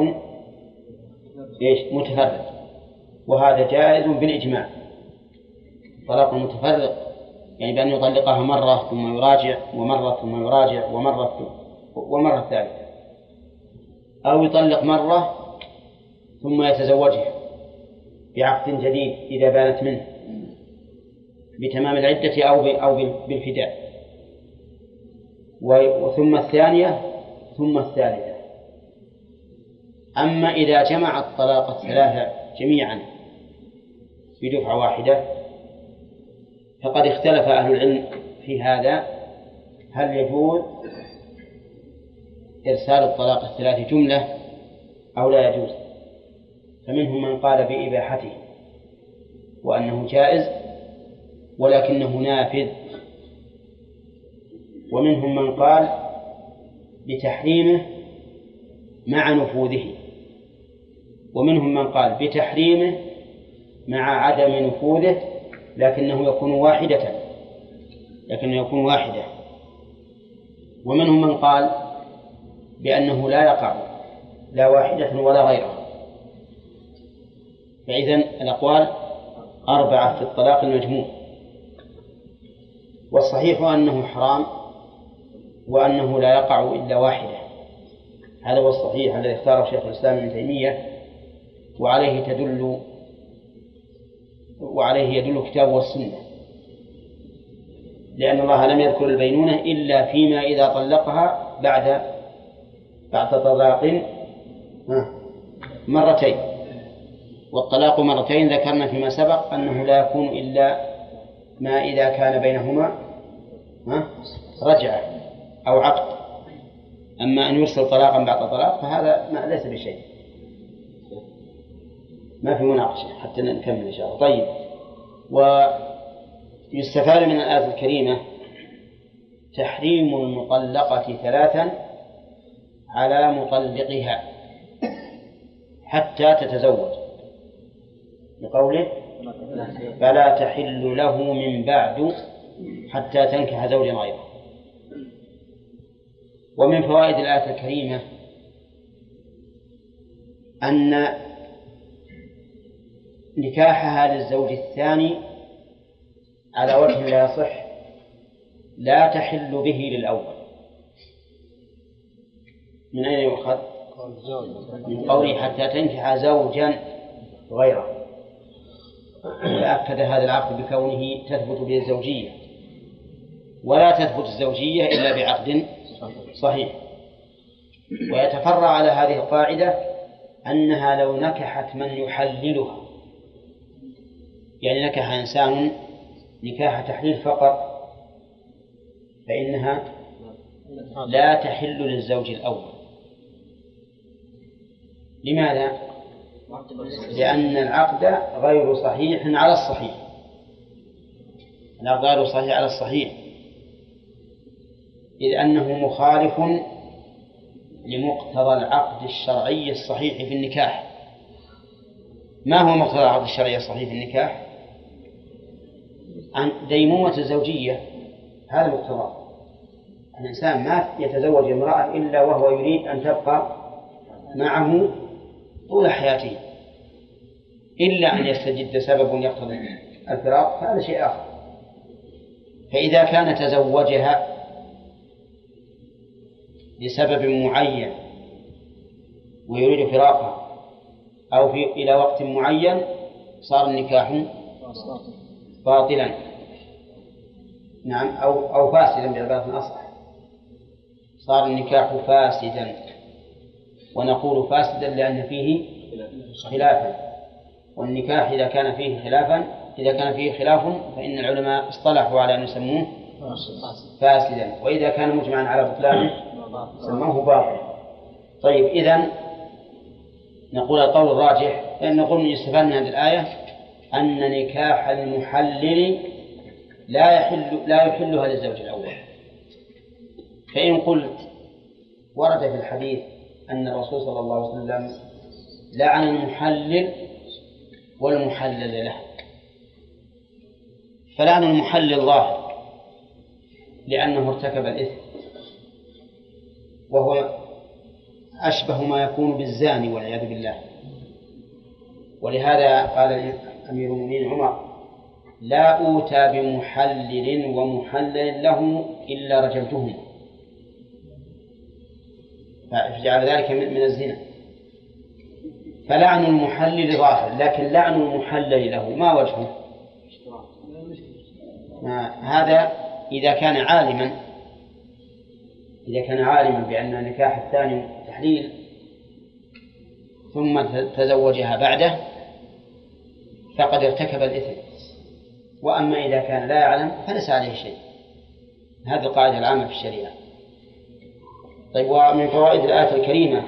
E: متفرق، وهذا جائز بالإجماع. طلاق متفرق يعني بأن يطلقها مرة ثم يراجع، ومرة ثم يراجع، ومرة ثالثة، أو يطلق مرة ثم يتزوجها بعقد جديد إذا بانت منه بتمام العدة أو بالفداء، وثم الثانية ثم الثالثة. أما إذا جمع الطلاق الثلاثة جميعا بدفعة واحدة فقد اختلف أهل العلم في هذا، هل يجوز إرسال الطلاق الثلاث جملة أو لا يجوز. فمنهم من قال بإباحته وأنه جائز ولكنه نافذ، ومنهم من قال بتحريمه مع نفوذه، ومنهم من قال بتحريمه مع عدم نفوذه لكنه يكون واحدة، ومنهم من قال بأنه لا يقع لا واحدة ولا غيرها. فإذن الأقوال 4 في الطلاق المجموع، والصحيح أنه حرام وأنه لا يقع إلا واحدة. هذا هو الصحيح الذي اختاره شيخ الإسلام ابن تيمية، وعليه يدل كتاب والسنة، لأن الله لم يذكر البينونة إلا فيما إذا طلقها بعد طلاق مرتين، والطلاق مرتين ذكرنا فيما سبق أنه لا يكون إلا ما إذا كان بينهما رجعة أو عقد. أما أن يرسل طلاقا بعد طلاق فهذا ليس بشيء، ما في مناقشة حتى نكمل إن شاء الله. طيب، ويستفاد من الآية الكريمة تحريم المطلقة 3 على مطلقها حتى تتزوج، لقوله فلا تحل له من بعد حتى تنكح زوجا غيره. ومن فوائد الآية الكريمة أن نكاحها للزوج الثاني على وجه لا يصح لا تحل به للأول. من أين يؤخذ؟ من قوله حتى تنكح زوجا غيره، وأكد هذا العقد بكونه تثبت به الزوجية، ولا تثبت الزوجية إلا بعقد صحيح. ويتفرع على هذه القاعدة أنها لو نكحت من يحللها، يعني نكح إنسان نكاح تحليل فقط، فإنها لا تحل للزوج الأول. لماذا؟ لأن العقد غير صحيح على الصحيح، العقد غير صحيح على الصحيح، إذ أنه مخالف لمقتضى العقد الشرعي الصحيح في النكاح. ما هو مقتضى العقد الشرعي الصحيح في النكاح؟ عن ديمومة الزوجية، هذا مقتضى. الإنسان ما يتزوج امرأة إلا وهو يريد أن تبقى معه طول حياته، إلا أن يستجد سبب يقتضي الفراق فهذا شيء آخر. فإذا كان تزوجها لسبب معين ويريد فراقها أو إلى وقت معين صار النكاح باطلا، نعم، أو فاسدا بعبارة أصح، صار النكاح فاسدا. ونقول فاسدا لأن فيه خلافا، والنكاح إذا كان فيه خلاف فإن العلماء اصطلحوا على أن يسموه فاسدا، وإذا كان مجمعا على بطلانه سموه باطلا. طيب، إذن نقول القول الراجح، لأن نقول يستفاد من هذه الآية أن نكاح المحلل لا يحلها للزوج الأول. فإن قلت ورد في الحديث أن الرسول صلى الله عليه وسلم لعن المحلل والمحلل له، فلعن المحلل ظاهر لأنه ارتكب الإثم، وهو أشبه ما يكون بالزاني والعياذ بالله. ولهذا قال أمير المؤمنين عمر: لا أوتى بمحلل ومحلل له إلا رجمتهم، فجعل ذلك من الزنا. فلعن المحلل ظاهر، لكن لعن المحلل له ما وجهه؟ هذا إذا كان عالما إذا كان عالما بأن النكاح الثاني تحليل ثم تزوجها بعده فقد ارتكب الإثم، وأما إذا كان لا يعلم فليس عليه شيء. هذه القاعدة العامة في الشريعة. طيب، ومن فوائد الآية الكريمة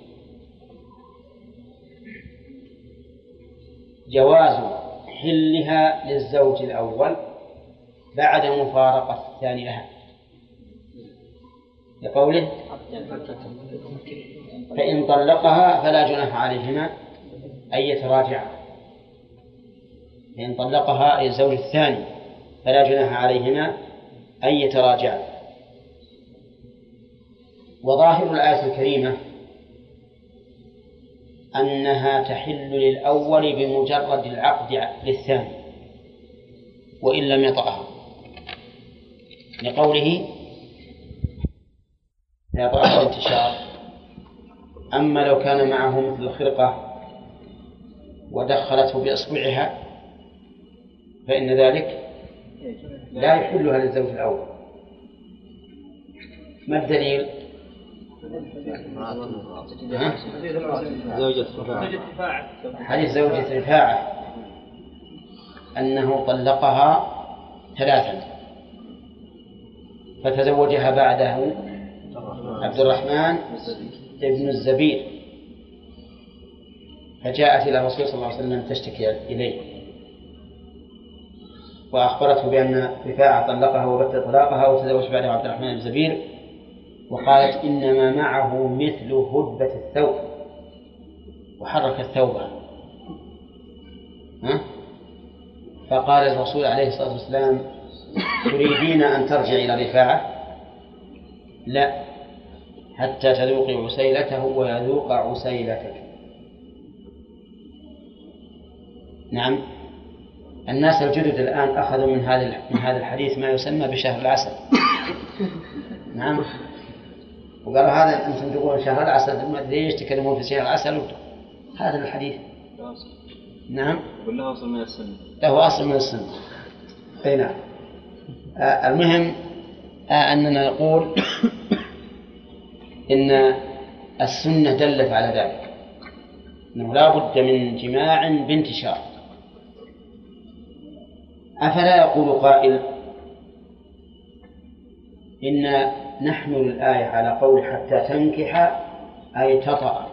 E: جواز حلها للزوج الأول بعد مفارقة الثاني لها، لقوله فإن طلقها فلا جناح عليهما أن يتراجعا. فإن طلقها أي الزوج الثاني فلا جناح عليهما أن يتراجعا. وظاهر الآية الكريمة أنها تحل للأول بمجرد العقد للثاني وإن لم يطأها، لقوله لا طأها الانتشار. أما لو كان معه مثل الخرقة ودخلته بإصبعها فإن ذلك لا يحلها للزوج الأول. ما الدليل؟ حديث زوجة رفاعة أنه طلقها 3 فتزوجها بعده عبد الرحمن ابن الزبير، فجاءت إلى الرسول صلى الله عليه وسلم تشتكي إليه وأخبرته بأن رفاعة طلقها وبت طلاقها وتزوج بعده عبد الرحمن بن الزبير، وقالت إنما معه مثل هدبة الثوب، وحرك الثوب. فقال الرسول عليه الصلاة والسلام تريدين أن ترجع إلى رفاعة؟ لا، حتى تذوقي عسيلته ويذوق عسيلتك. نعم، الناس الجدد الآن أخذوا من هذا الحديث ما يسمى بشهر العسل. نعم، وقالوا هذا أنتم تقولون شهر العسل، ما أدري ليش تكلمون في شهر العسل. هذا الحديث نعم
F: وله أصل من السنة،
E: له أصل من السنة. نعم. المهم أننا نقول إن السنة دلت على ذلك، أنه لا بد من جماع بانتشار. أفلا يقول قائل إن نحمل الآية على قول حتى تنكح أي تطأ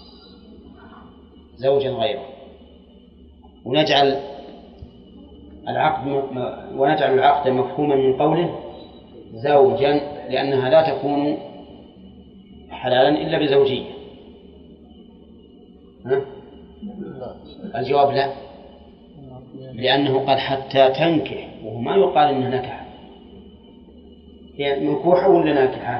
E: زوجا غيره، ونجعل العقد مفهوما من قوله زوجا، لأنها لا تكون حلالا إلا بزوجية. الجواب لا، لأنه قال حتى تنكح، وهو ما يقال إنه نكح. هي منكوحة ولا ناكحة؟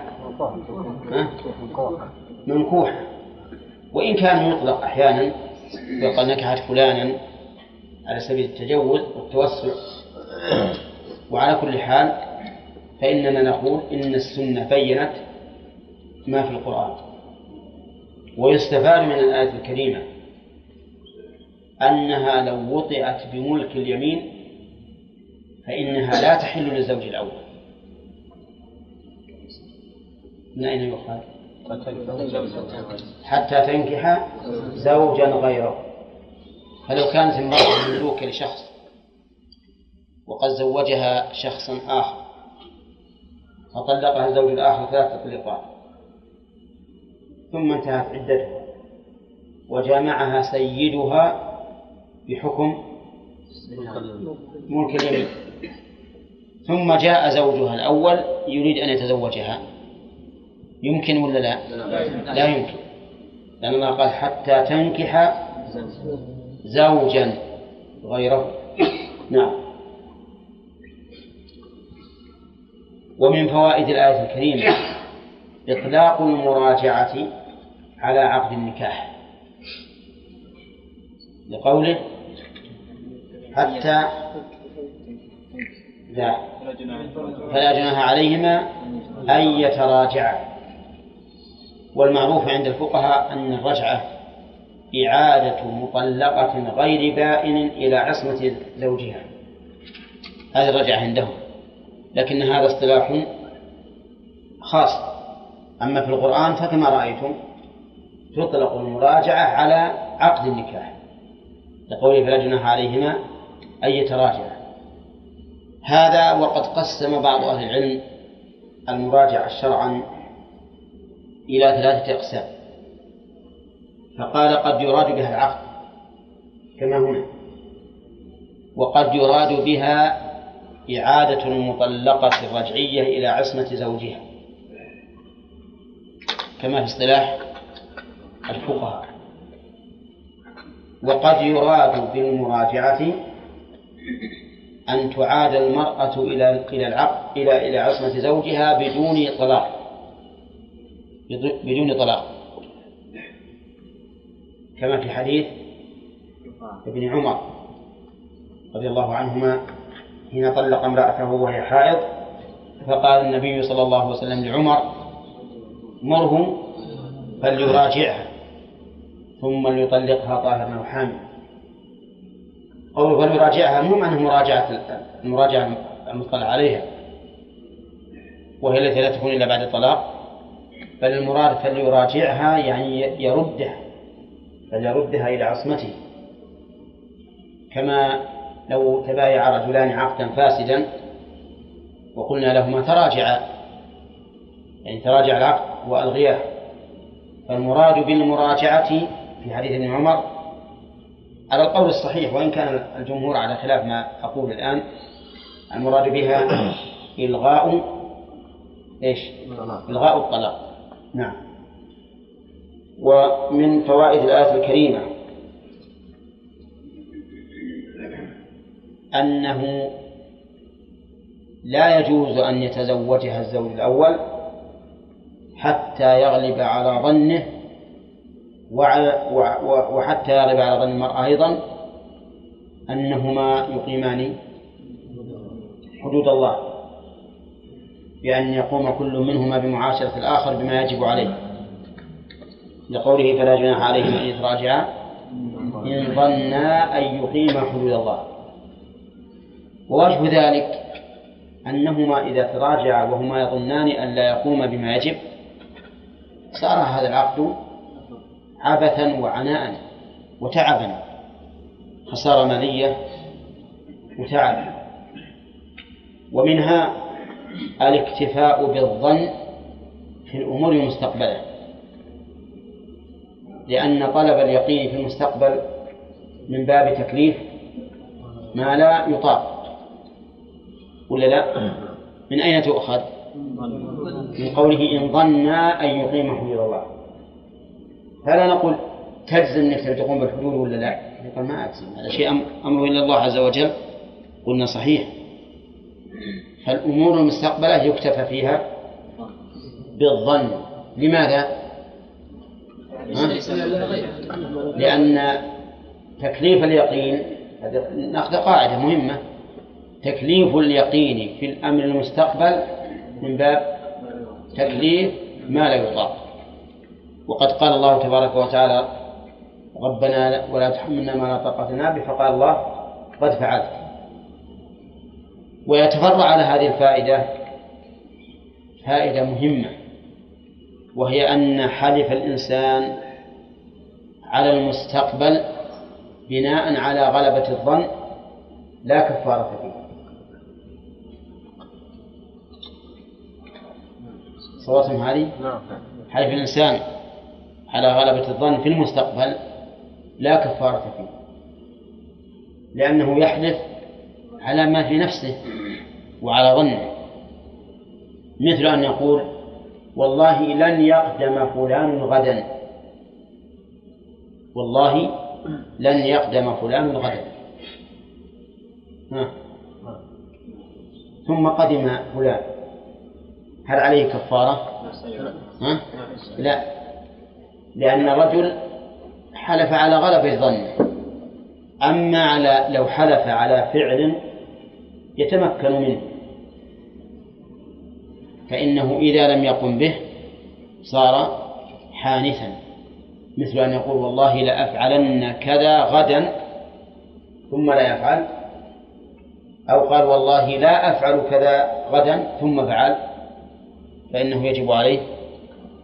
E: منكوحة، وإن كان مطلق أحيانا يقال نكحت فلانا على سبيل التجوز والتوسع. وعلى كل حال فإننا نقول إن السنة بيّنت ما في القرآن. ويستفاد من الآية الكريمة أنها لو وطئت بملك اليمين فإنها لا تحل للزوج الأول. من أين يؤخذ؟ حتى تنكح زوجا غيره. فلو كانت المرأة مملوكة لشخص وقد زوجها شخص آخر فطلقها الزوج الآخر 3 تطليقات ثم انتهت عدتها وجامعها سيدها بحكم ملك اليمين، ثم جاء زوجها الأول يريد أن يتزوجها، يمكن ولا لا؟ لا يمكن، لأن الله قال حتى تنكح زوجا غيره. نعم. ومن فوائد الآية الكريمة إطلاق المراجعة على عقد النكاح، لقوله حتى لا فلا جناح عليهما أن يتراجعا. والمعروف عند الفقهاء أن الرجعة إعادة مطلقة غير بائن إلى عصمة زوجها، هذه الرجعة عندهم، لكن هذا اصطلاح خاص أما في القرآن فكما رأيتم تطلق المراجعة على عقد النكاح لقوله فلا جناح عليهما أن يتراجعا. هذا وقد قسم بعض أهل العلم المراجعة شرعا إلى 3 أقسام، فقال قد يراد بها العقد كما هنا، وقد يراد بها إعادة المطلقة الرجعية إلى عصمة زوجها كما في اصطلاح الفقهاء، وقد يراد بالمراجعة أن تعاد المرأة إلى العقد إلى عصمة زوجها بدون طلاق كما في حديث ابن عمر رضي الله عنهما حين طلق امرأته وهي حائض، فقال النبي صلى الله عليه وسلم لعمر مره فليراجعها ثم ليطلقها طاهرا أو حاملا. قوله فليراجعها مو معنى المراجعة المطلع عليها وهي التي لا تكون إلا بعد الطلاق، بل المراد فليراجعها يعني يردها إلى عصمته، كما لو تبايع رجلان عقدا فاسدا وقلنا لهما تراجعا يعني تراجع العقد وألغياه، فالمراد بالمراجعة في حديث ابن عمر على القول الصحيح وإن كان الجمهور على خلاف ما أقول الآن المراد بها إلغاء الطلاق. نعم. ومن فوائد الآية الكريمة أنه لا يجوز أن يتزوجها الزوج الأول حتى يغلب على ظنه وحتى يغلب على ظن المرأة أيضا أنهما يقيمان حدود الله بأن يقوم كل منهما بمعاشرة الآخر بما يجب عليه، لقوله فلا جناح عليهما أن يتراجعا إن ظنا أن يقيما حدود الله. ووجه ذلك أنهما إذا تراجعا وهما يظنان أن لا يقوم بما يجب صار هذا العقد عبثا وعناء وتعبا، خسارة مالية وتعب. ومنها الاكتفاء بالظن في الأمور المستقبلة، لأن طلب اليقين في المستقبل من باب تكليف ما لا يطاق ولا لا؟ من أين تؤخذ؟ من قوله إن ظنا أن يقيم حدود الله، فلا نقول تجزم أنك تقوم بالحدود ولا لا، يقول ما أجزم، هذا شيء أمره إلا الله عز وجل. قلنا صحيح. فالأمور المستقبلة يكتفى فيها بالظن. لماذا؟ لأن تكليف اليقين نأخذ قاعدة مهمة، تكليف اليقين في الأمر المستقبل من باب تكليف ما لا يطاق. وقد قال الله تبارك وتعالى ربنا ولا تحملنا ما لا طاقة لنا به، فقال الله قد فعلت. ويتفرع على هذه الفائدة فائدة مهمة، وهي أن حلف الإنسان على المستقبل بناء على غلبة الظن لا كفارة فيه. صوتهم هذه حلف الإنسان على غلبة الظن في المستقبل لا كفارة فيه، لأنه يحلف على ما في نفسه وعلى ظنه، مثل أن يقول والله لن يقدم فلان غدا، والله لن يقدم فلان غدا، ثم قدم فلان، هل عليه كفارة؟ لا، لأن الرجل حلف على غلبة ظنه. أما لو حلف على فعل يتمكن منه فإنه إذا لم يقم به صار حانثا، مثل أن يقول والله لأفعلن كذا غدا ثم لا يفعل، أو قال والله لا أفعل كذا غدا ثم فعل، فإنه يجب عليه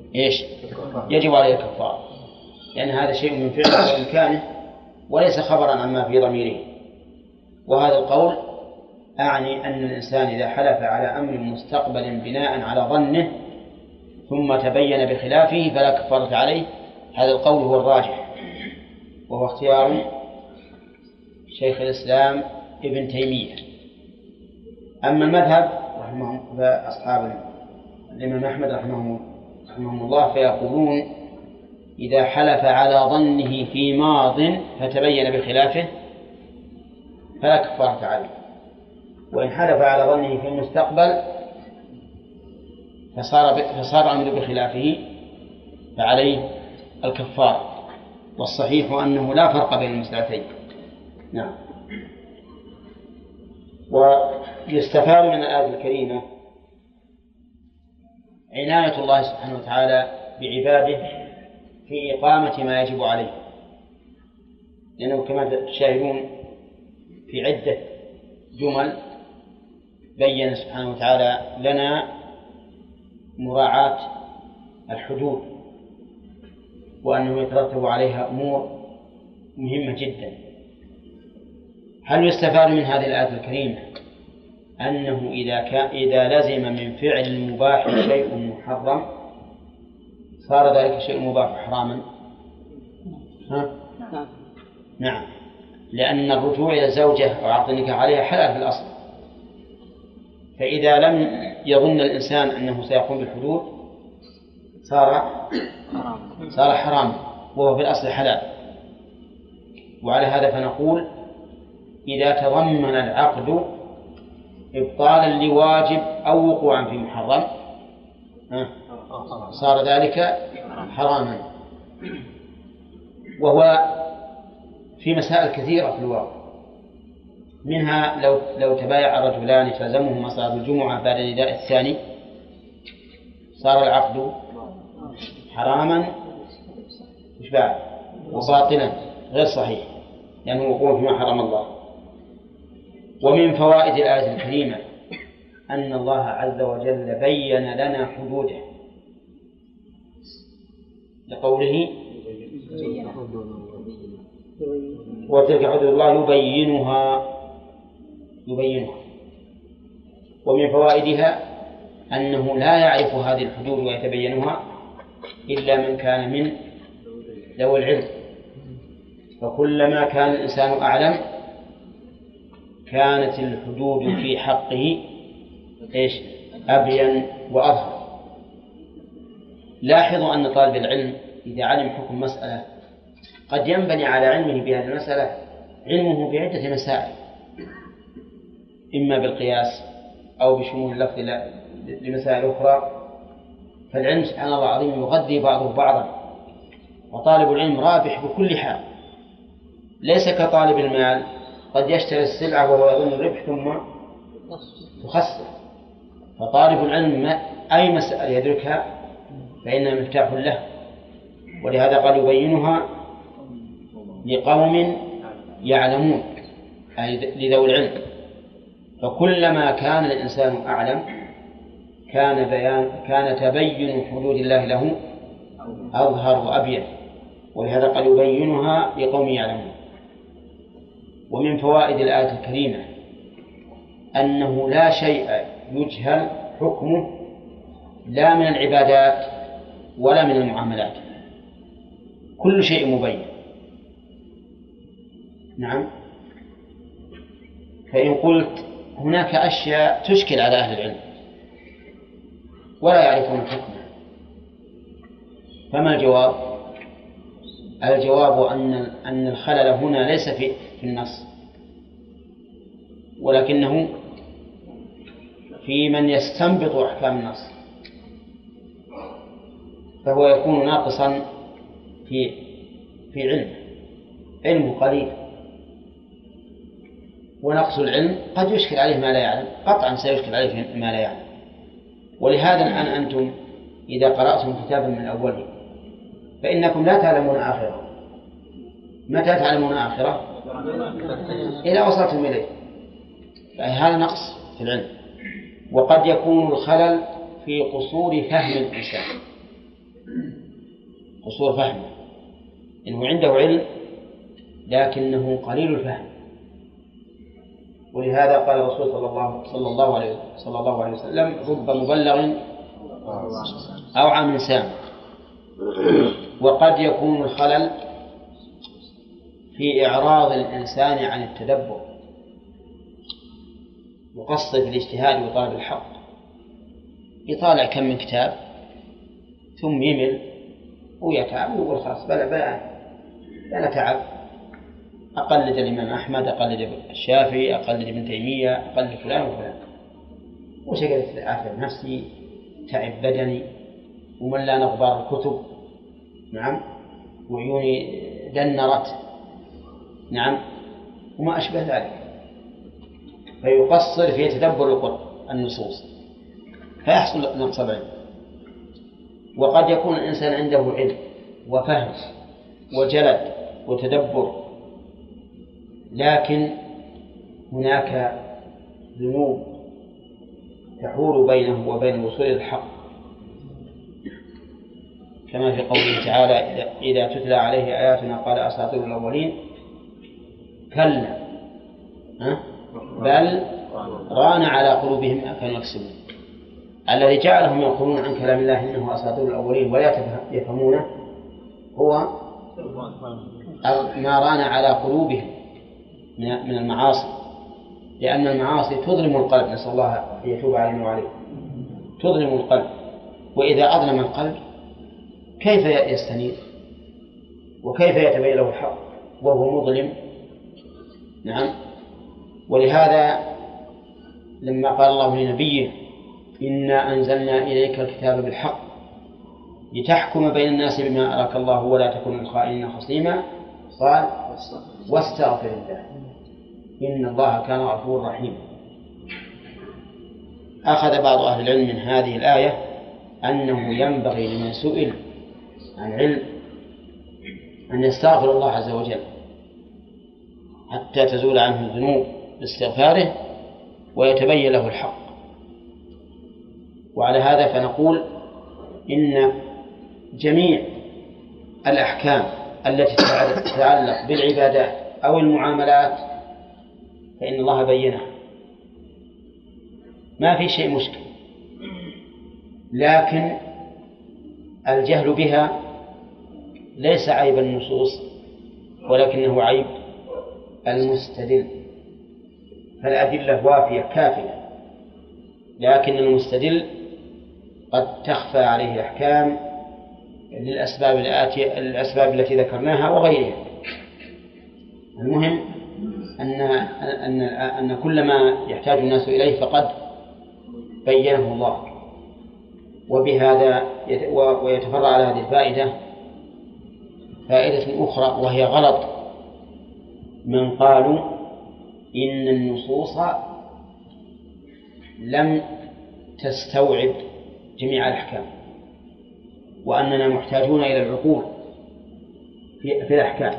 E: إيش؟ يجب عليه الكفارة، لأن يعني هذا شيء من فعله وإمكانه وليس خبرا عما في ضميره. وهذا القول أعني أن الإنسان إذا حلف على أمر مستقبل بناء على ظنه ثم تبين بخلافه فلا كفارة عليه. هذا القول هو الراجح، وهو اختيار شيخ الإسلام ابن تيمية. أما المذهب فأصحاب الإمام أحمد رحمه الله فيقولون إذا حلف على ظنه في ماض فتبين بخلافه فلا كفارة عليه، وإن حلف على ظنه في المستقبل فصار أمر بخلافه فعليه الكفارة. والصحيح أنه لا فرق بين المسألتين. نعم. ويستفاد من الآية الكريمة عناية الله سبحانه وتعالى بعباده في إقامة ما يجب عليه، لأنه كما تشاهدون في عدة جمل بين سبحانه وتعالى لنا مراعاة الحدود وأنه يترتب عليها أمور مهمة جدا. هل يستفاد من هذه الآية الكريمة أنه إذا لزم من فعل المباح شيء محرم صار ذلك شيء مباح حراما؟ نعم، لأن الرجوع إلى الزوجة أو عقد النكاح عليها حلال في الأصل، فإذا لم يظن الإنسان أنه سيقوم بالحدود صار حرام وهو في الأصل حلال. وعلى هذا فنقول إذا تضمن العقد إبطالا لواجب أو وقوعا في محرم صار ذلك حراما. وهو في مسائل كثيرة في الواقع، منها لو تبايع الرجلان تلزمهما صلاة الجمعة بعد النداء الثاني صار العقد حراما وباطلا غير صحيح لأنه وقوع فيما حرم الله. ومن فوائد الآية الكريمة أن الله عز وجل بين لنا حدوده لقوله وتلك حدود الله يبينها. ومن فوائدها أنه لا يعرف هذه الحدود ويتبينها إلا من كان من ذوي العلم، فكلما كان الإنسان أعلم كانت الحدود في حقه أبين وأظهر. لاحظوا أن طالب العلم إذا علم حكم مسألة قد ينبني على علمه بهذه المسألة علمه بعدة مسائل، إما بالقياس أو بشمول اللفظ لمسائل أخرى. فالعلم سبحان الله العظيم يغذي بعضه بعضا، وطالب العلم رابح بكل حال، ليس كطالب المال قد يشتري السلعة وهو يظن الربح ثم يخسر. فطالب العلم أي مسألة يدركها فإنها مفتاح له، ولهذا قال يبينها لقوم يعلمون أي لذوي العلم. فكلما كان الإنسان أعلم كان تبين حدود الله له أظهر وأبين، ولهذا قال يبينها لقوم يعلمون. ومن فوائد الآية الكريمة أنه لا شيء يجهل حكمه لا من العبادات ولا من المعاملات، كل شيء مبين. نعم. فإن قلت هناك أشياء تشكل على أهل العلم ولا يعرفون حكمها فما الجواب؟ الجواب أن الخلل هنا ليس في النص، ولكنه في من يستنبط أحكام النص، فهو يكون ناقصا في علمه قليل. ونقص العلم قد يشكل عليه ما لا يعلم، قطعا سيشكل عليه ما لا يعلم. ولهذا الآن أنتم إذا قرأتم كتابا من أوله فإنكم لا تعلمون آخره. متى تعلمون آخره؟ إذا وصلتم إليه. فهذا نقص في العلم. وقد يكون الخلل في قصور فهم الإنسان، قصور فهمه، إنه عنده علم لكنه قليل الفهم. ولهذا قال الرسول صلى الله عليه وسلم: رب مبلغ أوعى من سامع. وقد يكون الخلل في إعراض الإنسان عن التدبر، يقصر في الاجتهاد وطلب الحق، يطالع كم من كتاب ثم يمل ويتعب ويقول خلاص بلا أنا تعب، أقلد الإمام أحمد، أقلد الشافعي، أقلد ابن تيمية، أقلد فلان وفلان، وشغلت أتعب نفسي، تعب بدني، وملان أخبار الكتب، نعم، وعيوني دنرت، نعم، وما أشبه ذلك. فيقصر في تدبر النصوص فيحصل نقص العلم. وقد يكون الإنسان عنده علم وفهم وجلد وتدبر، لكن هناك ذنوب تحول بينه وبين الوصول إلى الحق، كما في قوله تعالى: إذا تتلى عليه آياتنا قال أساطير الأولين، كلا بل ران على قلوبهم ما كانوا يكسبون. الذي جعلهم يقولون عن كلام الله إنه أساطير الأولين ولا يفهمونه هو ما ران على قلوبهم من المعاصي، لأن المعاصي تظلم القلب، نسأل الله أن يتوب علينا وعليكم، تظلم القلب، وإذا أظلم القلب كيف يستنير وكيف يتبين له الحق وهو مظلم؟ نعم. ولهذا لما قال الله لنبيه: إنا أنزلنا إليك الكتاب بالحق لتحكم بين الناس بما أراك الله ولا تكن للخائنين خصيما، قال: واستغفر الله إن الله كان غفورا رحيما. أخذ بعض أهل العلم من هذه الآية أنه ينبغي لمن سئل عن علم أن يستغفر الله عز وجل حتى تزول عنه الذنوب باستغفاره ويتبين له الحق. وعلى هذا فنقول إن جميع الأحكام التي تتعلق بالعبادات أو المعاملات فإن الله بينها، ما في شيء مشكل، لكن الجهل بها ليس عيب النصوص ولكنه عيب المستدل. فالأدلة وافية كافية، لكن المستدل قد تخفى عليه أحكام للأسباب التي ذكرناها وغيرها. المهم أن كل ما يحتاج الناس إليه فقد بينه الله. وبهذا ويتفرع على هذه الفائدة فائدة أخرى، وهي غلط من قالوا إن النصوص لم تستوعب جميع الأحكام وأننا محتاجون إلى العقول في الأحكام.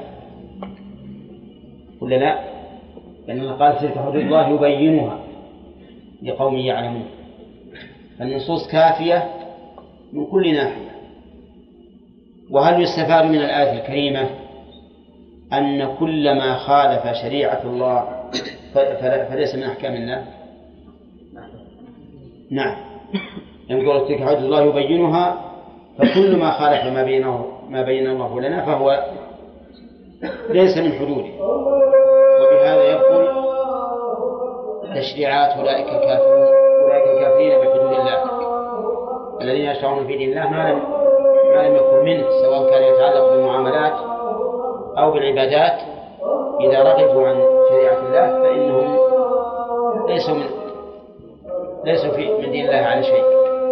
E: ولا لا؟ لأن الله قال: تلك حدود الله يبينها لقوم يعلمون. فالنصوص كافية من كل ناحية. وهل يستفاد من الآية الكريمة أن كل ما خالف شريعة الله فليس من أحكام الله؟ نعم. يقول: تلك حدود الله يبينها، فكل ما خالف ما بين الله لنا فهو ليس من حدوده. وبهذا يبطل تشريعات أولئك الكافرين بحدود الله الذين يشرعون في دين الله ما لم يكن منه، سواء كان يتعلق بالمعاملات أو بالعبادات. إذا رغبوا عن شريعة الله فإنهم ليسوا من دين الله على شيء.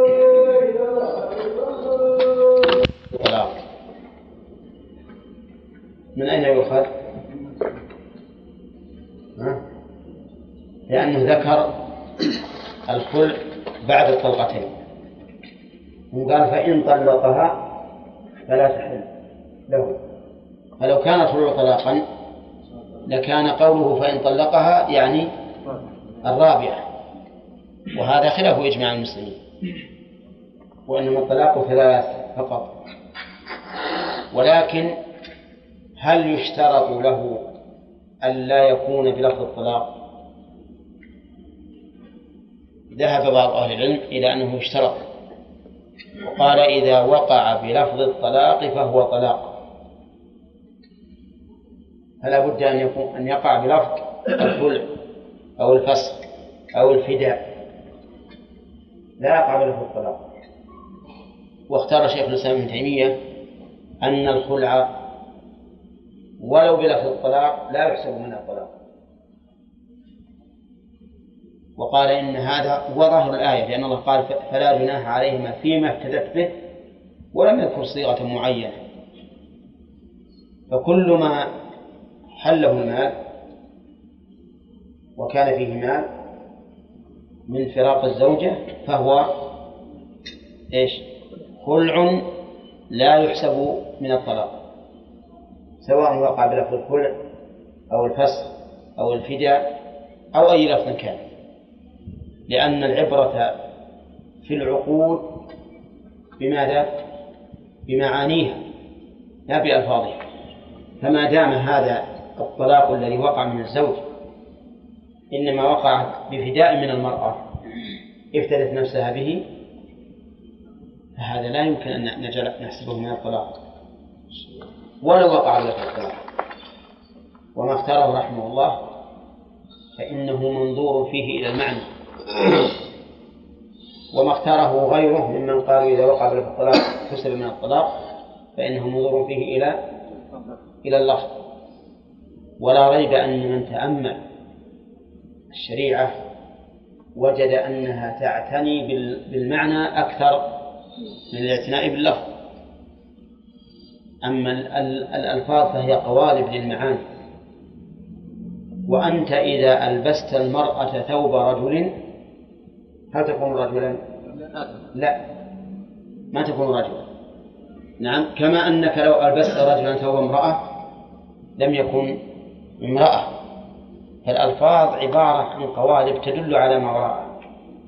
E: من أين يؤخذ؟ لأنه ذكر الخلع بعد الطلقتين، وقال: فإن طلقها فلا تحل له. فلو كان الخلع طلاقا لكان قوله فإن طلقها يعني الرابعة، وهذا خلاف إجماع المسلمين، وإنما الطلاق 3 فقط. ولكن هل يشترط له أن لا يكون بلفظ الطلاق؟ ذهب بعض أهل العلم إلى أنه يشترط، وقال إذا وقع بلفظ الطلاق فهو طلاق، فلا بد أن يقع بلفظ الخلع أو الفسخ أو الفداء، لا يقع بلفظ الطلاق. واختار شيخ الإسلام ابن تيمية أن الخلع ولو بلفظ الطلاق لا يحسب من الطلاق، وقال إن هذا هو ظاهر الآية، لأن الله قال فلا جناح عليهما فيما افتدت به، ولم يذكر صيغة معينة. فكل ما حله المال وكان فيه مال من فراق الزوجة فهو خلع لا يحسب من الطلاق، سواء وقع بلفظ الخلع أو الفسخ أو الفداء أو أي لفظ كان، لأن العبرة في العقود بماذا؟ بمعانيها لا بألفاظها. فما دام هذا الطلاق الذي وقع من الزوج إنما وقع بفداء من المرأة افتدت نفسها به، فهذا لا يمكن أن نحسبه من الطلاق ولو وقع بلفظ الطلاق. وما اختاره رحمه الله فإنه منظور فيه إلى المعنى، وما اختاره غيره ممن قالوا إذا وقع بلفظ الطلاق حسب من الطلاق فإنه منظور فيه إلى اللفظ. ولا ريب أن من تأمل الشريعة وجد أنها تعتني بالمعنى أكثر من الاعتناء باللفظ. أما الألفاظ فهي قوالب للمعاني. وأنت إذا ألبست المرأة ثوب رجل هل تكون رجلا؟ لا، ما تكون رجلا. نعم، كما أنك لو ألبست رجلا ثوب امرأة لم يكن امرأة. فالألفاظ عبارة عن قوالب تدل على ما وراءها.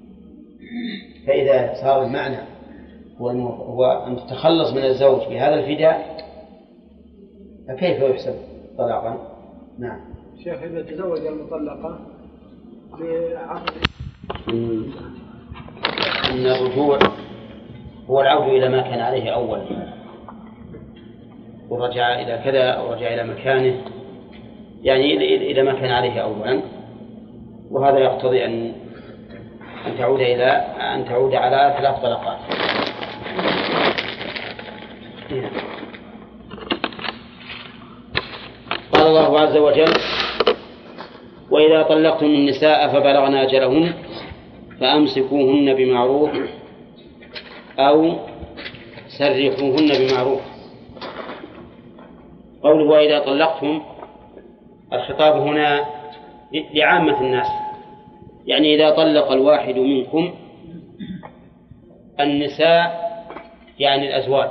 E: فإذا صار المعنى هو أن تتخلص من الزوج بهذا الفداء فكيف يحسب طلاقا؟ نعم.
F: شيخ إذا تزوج المطلقة بعقد
E: إن الرجوع هو العود إلى ما كان عليه أولا، ورجع إلى كذا أو رجع إلى مكانه، يعني إلى ما كان عليه أولا، وهذا يقتضي أن تعود على 3 طلقات. قال الله عز وجل: وإذا طلقتم النساء فبلغن أجلهن فأمسكوهن بمعروف أو سرحوهن بمعروف. قوله وإذا طلقتم، الخطاب هنا لعامة الناس، يعني إذا طلق الواحد منكم النساء يعني الأزواج،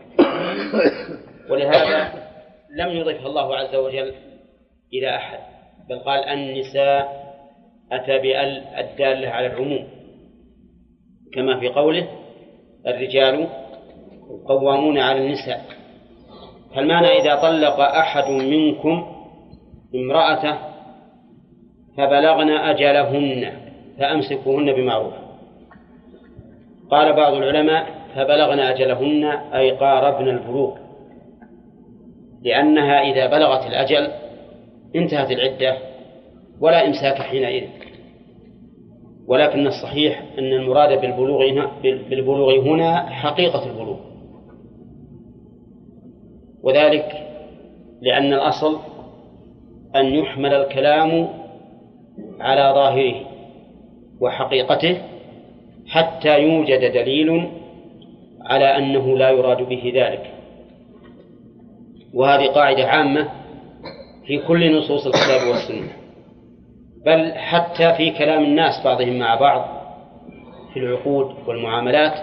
E: ولهذا لم يضف الله عز وجل إلى أحد، بل قال النساء، أتى بأل الدالة على العموم، كما في قوله الرجال قوامون على النساء. فالمعنى إذا طلق أحد منكم امرأته فبلغن أجلهن فأمسكوهن بمعروف. قال بعض العلماء فبلغن أجلهن أي قاربن البلوغ، لأنها إذا بلغت الأجل انتهت العدة ولا إمساك حينئذ. ولكن الصحيح أن المراد بالبلوغ هنا حقيقة البلوغ، وذلك لأن الأصل أن يحمل الكلام على ظاهره وحقيقته حتى يوجد دليل على أنه لا يراد به ذلك. وهذه قاعدة عامة في كل نصوص الكتاب والسنة، بل حتى في كلام الناس بعضهم مع بعض في العقود والمعاملات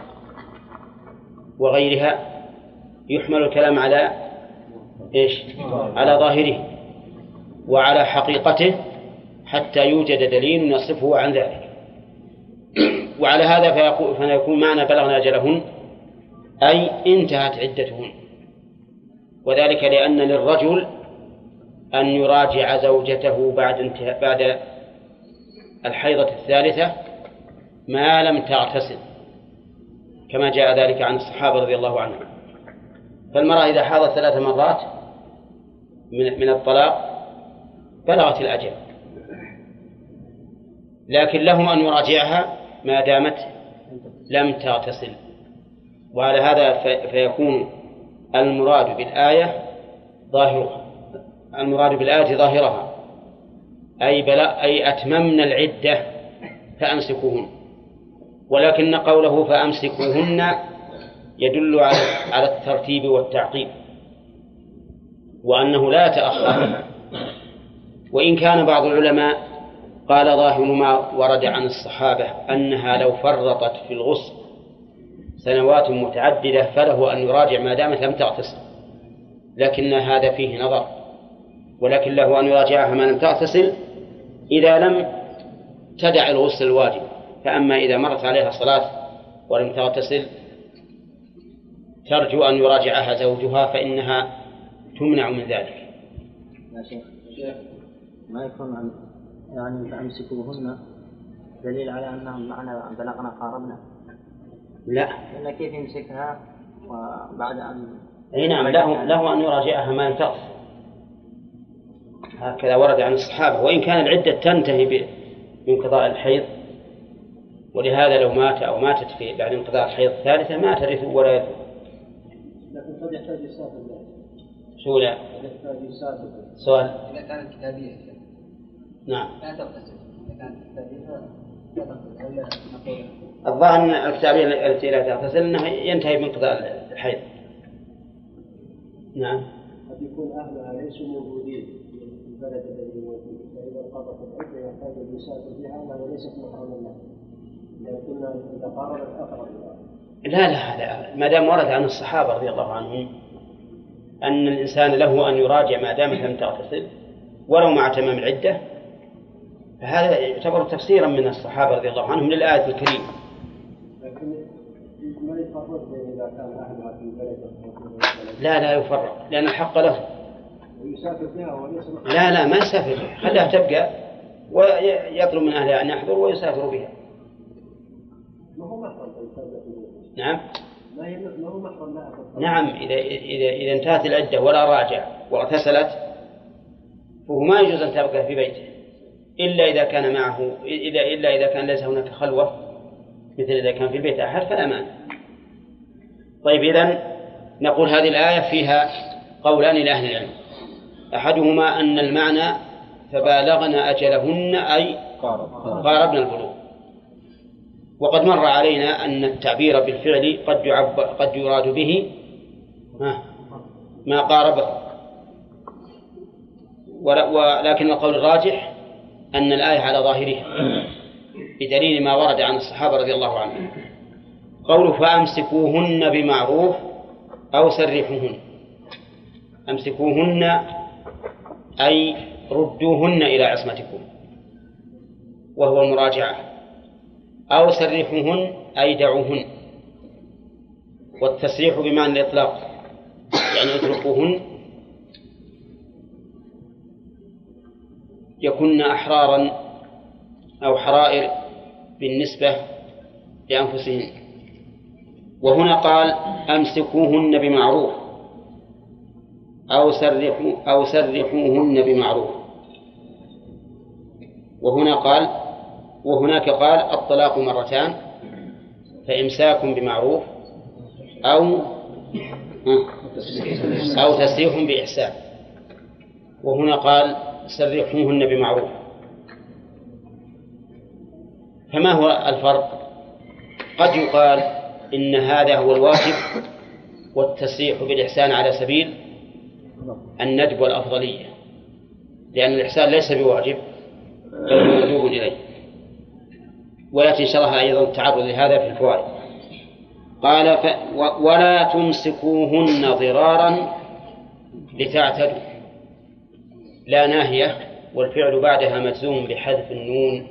E: وغيرها يحمل الكلام على على ظاهره وعلى حقيقته حتى يوجد دليل يصفه عن ذلك. وعلى هذا فيكون معنى بلغنا أجلهن أي انتهت عدتهن وذلك لأن للرجل أن يراجع زوجته بعد الحيضة الثالثة ما لم تغتسل، كما جاء ذلك عن الصحابة رضي الله عنهم. فالمرأة إذا حاضت 3 مرات من الطلاق بلغت الأجل، لكن له أن يراجعها ما دامت لم تغتسل. وعلى هذا فيكون المراد بالآية ظاهرها، أي أتممن العدة فأمسكوهن، ولكن قوله فأمسكوهن يدل على الترتيب والتعقيب، وأنه لا يتأخر. وإن كان بعض العلماء قال ظاهر ما ورد عن الصحابة أنها لو فرطت في الغسل سنوات متعددة فله أن يراجع ما دامت لم تغتسل، لكن هذا فيه نظر، ولكن له أن يراجعها ما لم تغتسل إذا لم تدع الغسل الواجب. فأما إذا مرت عليها صلاة ولم تغتسل ترجو أن يراجعها زوجها فإنها تمنع من ذلك.
B: يا شيخ ما يكون يعني فأمسكوهن دليل على أنهم معنا بلغنا قاربنا؟
E: لا،
B: لأن كيف يمسكها وبعد أن
E: أي نعم له أن يراجعها ما لم تغتسل، هكذا ورد عن الصحابة. وإن كان العدة تنتهي بانقضاء الحيض، ولهذا لو مات أو ماتت بعد انقضاء الحيض الثالثة ما ترث ولا يرث.
F: لكن قد يحتاج يسافر.
E: شو لا؟
F: يحتاج يسافر.
E: سؤال.
C: إذا كانت كتابية
E: نعم.
C: لا تغتسل. إذا كانت كتابية لا تغتسل ولا نقول.
E: الظاهر أن الكتابية التي لا تغتسل أنه ينتهي بانقضاء الحيض. نعم.
F: قد يكون أهلها ليسوا موجودين في البلد الذي هو فيه، فإذا انقضت العدة يحتاج أن يسافر فيها وهي ليست محرما له، لكن إذا قررت أقرب.
E: لا هذا ما دام ورد عن الصحابة رضي الله عنهم أن الإنسان له أن يراجع ما دامت لم تغتسل ولو مع تمام العدة، فهذا يعتبر تفسيرا من الصحابة رضي الله عنهم للآية الكريمة.
F: لكن ما يفرق إذا كان أهلها في البلد.
E: لا يفرق، لأن الحق له.
F: ويسافر فيها وليس.
E: لا ما يسافر فيها، خليها تبقى ويطلب من أهلها أن يحضروا ويسافروا بها.
F: ما هو محرم.
E: نعم.
F: ما هو محرم لها.
E: نعم، إذا انتهت العدة ولا راجع واغتسلت فهو ما يجوز أن تبقى في بيته إلا إذا كان معه إلا إذا كان ليس هناك خلوة، مثل إذا كان في البيت أحد فلا مانع. طيب، إذن نقول هذه الآية فيها قولان لأهل العلم، أحدهما أن المعنى فبالغنا أجلهن أي قاربنا البلوغ، وقد مر علينا أن التعبير بالفعل قد يراد به ما قاربه، ولكن القول الراجح أن الآية على ظاهرها بدليل ما ورد عن الصحابة رضي الله عنهم. قوله فأمسكوهن بمعروف أو سرحوهن، أمسكوهن أي ردوهن إلى عصمتكم وهو المراجعة، أو سرحوهن أي دعوهن، والتسريح بمعنى الإطلاق يعني اتركوهن يكون أحرارا أو حرائر بالنسبة لأنفسهن. وهنا قال أمسكوهن بمعروف أو سرحوهن بمعروف، وهناك قال الطلاق مرتان، فإمساك بمعروف أو تسريح بإحسان، وهنا قال سرحوهن بمعروف. فما هو الفرق؟ قد يقال إن هذا هو الواجب والتسريح بالإحسان على سبيل الندب والأفضلية، لأن الإحسان ليس بواجب بل مندوب إليه، ويأتي شرح أيضا التعرض لهذا في الفوائد. قال ولا تمسكوهن ضرارا لتعتدوا، لا ناهية والفعل بعدها مجزوم بحذف النون،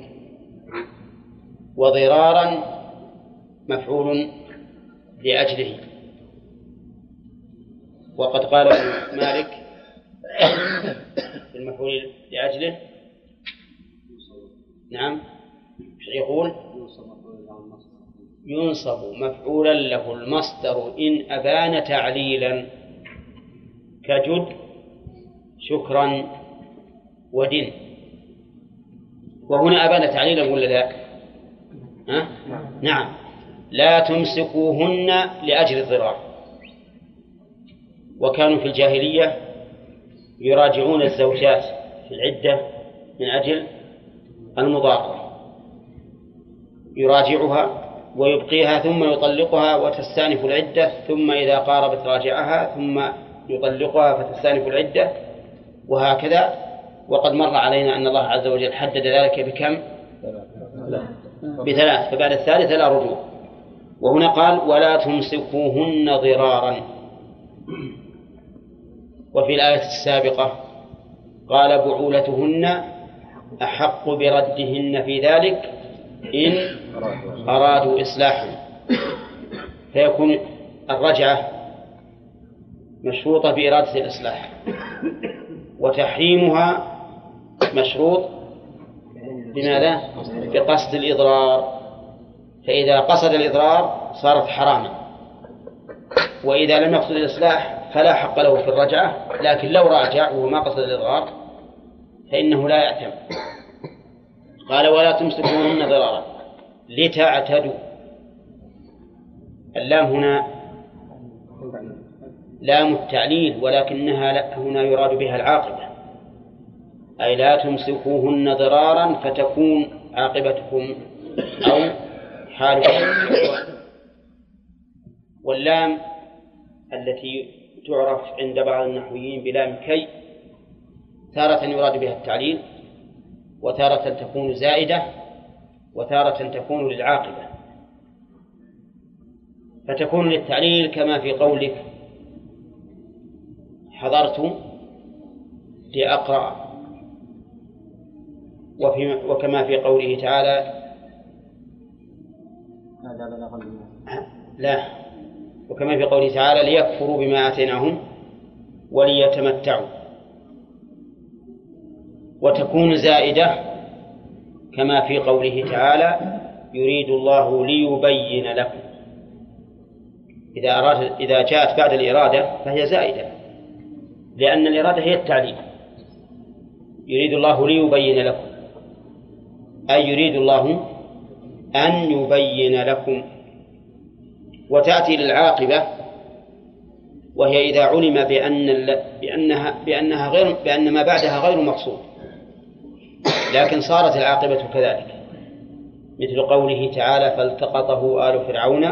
E: وضرارا مفعول لأجله. وقد قال مالك في المفعول لأجله. نعم، يقول ينصب مفعولا له المصدر إن أبان تعليلا كجد شكرا ودن. وهنا أبان تعليلا ولا لا؟ نعم. لا تمسكوهن لأجل الضرار. وكانوا في الجاهلية يراجعون الزوجات في العدة من أجل المضارة، يراجعها ويبقيها ثم يطلقها وتستأنف العدة، ثم إذا قاربت راجعها ثم يطلقها فتستأنف العدة، وهكذا. وقد مر علينا أن الله عز وجل حدد ذلك بكم؟ ب3، فبعد الثالثة لا رجوع. وهنا قال ولا تمسكوهن ضرارا. وفي الآية السابقة قال بعولتهن أحق بردهن في ذلك إن أرادوا إصلاحا، فيكون الرجعة مشروطة بإرادة الإصلاح، وتحريمها مشروط بماذا؟ بقصد الإضرار. فإذا قصد الإضرار صارت حراما، وإذا لم يقصد الإصلاح فلا حق له في الرجعة، لكن لو راجع وهو ما قصد الإضرار فإنه لا يأثم. قال ولا تمسكوهن ضرارا لتعتدوا. اللام هنا لام التعليل، ولكنها هنا يراد بها العاقبة، أي لا تمسكوهن ضرارا فتكون عاقبتكم أو حالكم. واللام التي تعرف عند بعض النحويين بلام كي تارة يراد بها التعليل، وتارة تكون زائدة، وتارة تكون للعاقبة. فتكون للتعليل كما في قولك حضرت لأقرأ، وكما في قوله تعالى لا، وكما في قوله تعالى ليكفروا بما آتيناهم وليتمتعوا. وتكون زائدة كما في قوله تعالى يريد الله ليبين لكم. إذا جاءت بعد الإرادة فهي زائدة، لأن الإرادة هي التعليل. يريد الله ليبين لكم، أي يريد الله أن يبين لكم. وتأتي للعاقبة، وهي إذا علم بأن ما بعدها غير مقصود، لكن صارت العاقبة كذلك، مثل قوله تعالى فالتقطه آل فرعون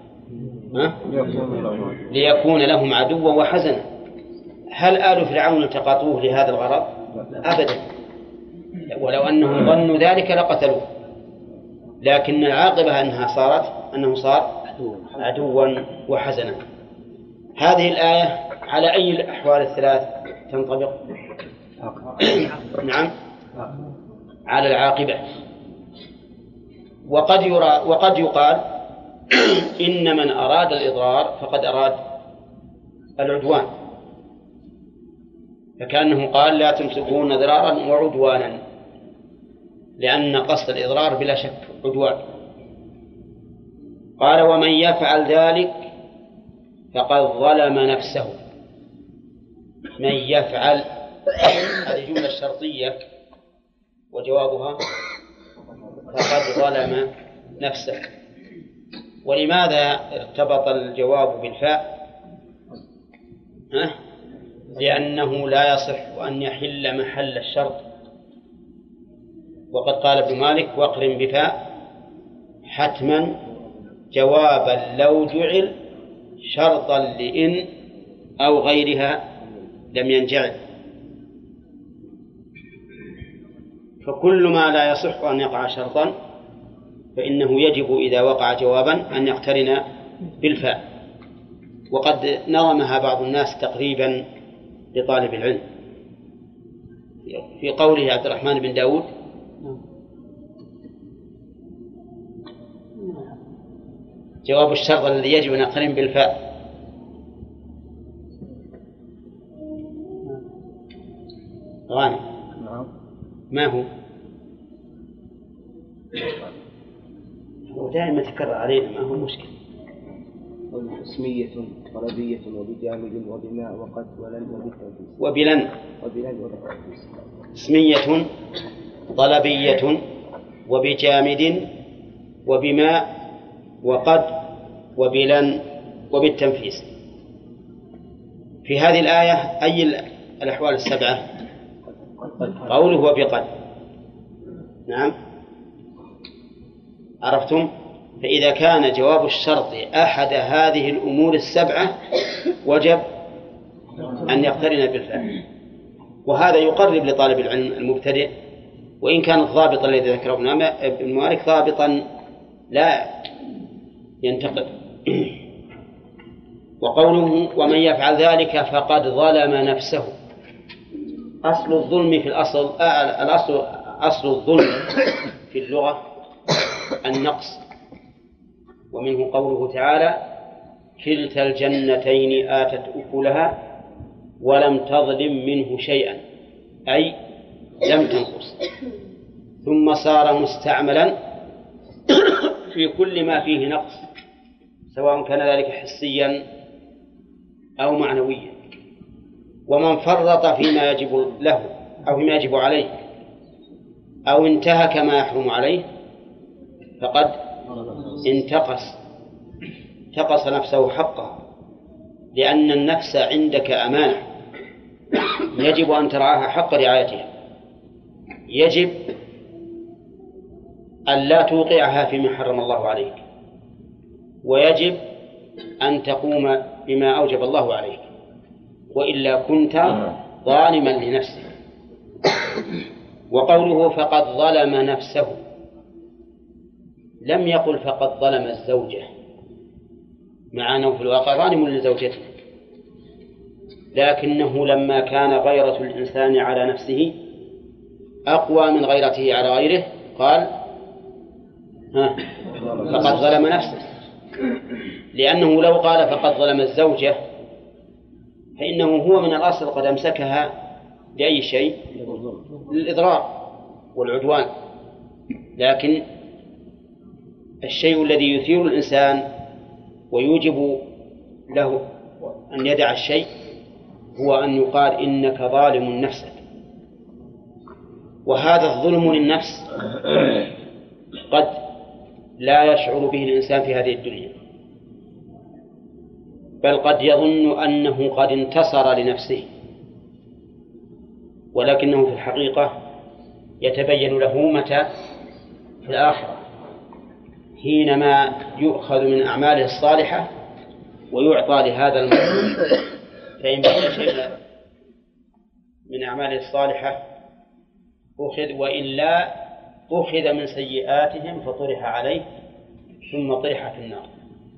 E: ليكون لهم عدوا وحزنا. هل آل فرعون التقطوه لهذا الغرض؟ أبدا، ولو أنهم ظنوا ذلك لقتلوه، لكن العاقبة أنه صار عدوا وحزنا. هذه الآية على أي الأحوال الثلاث تنطبق؟ نعم، على العاقبة. وقد يقال إن من أراد الإضرار فقد أراد العدوان، فكأنه قال لا تمسكون ضرارا وعدوانا، لأن قصد الإضرار بلا شك عدوان. قال ومن يفعل ذلك فقد ظلم نفسه. من يفعل، هذه جملة شرطية وجوابها فقد ظلم نفسه. ولماذا ارتبط الجواب بالفاء؟ لأنه لا يصح أن يحل محل الشرط. وقد قال ابن مالك واقرن بفاء حتما جوابا لو جعل شرطا لإن أو غيرها لم ينجعل. فكل ما لا يصح أن يقع شرطا فإنه يجب إذا وقع جوابا أن يقترن بالفاء. وقد نظمها بعض الناس تقريبا لطالب العلم في قوله عبد الرحمن بن داود جواب الشرط الذي يجب أن يقترن بالفاء غانم. ما هو؟ ودائما تكرر علينا، ما هو مشكلة.
F: اسمية طلبية وبجامد وبماء وقد ولن وبالتنفيذ.
E: وبلن. اسمية طلبية وبجامد وبماء وقد وبلن وبالتنفيذ. في هذه الآية أي الأحوال السبعة؟ قوله وبقد. نعم، عرفتم؟ فإذا كان جواب الشرط أحد هذه الأمور السبعة وجب أن يقترن بالفعل، وهذا يقرب لطالب العلم المبتدئ، وإن كان الضابط الذي ذكره ابن مالك ضابطا لا ينتقد. وقوله ومن يفعل ذلك فقد ظلم نفسه. أصل الظلم في أصل الظلم في اللغة النقص، ومنه قوله تعالى كلتا الجنتين آتت أكلها ولم تظلم منه شيئا، أي لم تنقص، ثم صار مستعملا في كل ما فيه نقص، سواء كان ذلك حسيا أو معنويا. ومن فرط فيما يجب له أو فيما يجب عليه أو انتهك ما يحرم عليه فقد انتقص نفسه حقها، لأن النفس عندك أمانة يجب أن ترعاها حق رعايتها، يجب أن لا توقعها فيما حرم الله عليك، ويجب أن تقوم بما أوجب الله عليك، وإلا كنت ظالما لنفسك. وقوله فقد ظلم نفسه لم يقل فقد ظلم الزوجة، مع أنه في الواقع ظالم لزوجته، لكنه لما كان غيرة الإنسان على نفسه أقوى من غيرته على غيره قال فقد ظلم نفسه، لأنه لو قال فقد ظلم الزوجة فإنه هو من الأصل قد أمسكها لأي شيء؟ للإضرار والعدوان. لكن الشيء الذي يثير الإنسان ويوجب له أن يدع الشيء هو أن يقال إنك ظالم نفسك. وهذا الظلم للنفس قد لا يشعر به الإنسان في هذه الدنيا، بل قد يظن أنه قد انتصر لنفسه، ولكنه في الحقيقة يتبين له متى؟ في الآخرة، حينما يؤخذ من أعماله الصالحة ويعطى لهذا المظلوم، فإن بقي شيء من أعماله الصالحة أخذ، وإلا أخذ من سيئاتهم فطرح عليه ثم طرح في النار.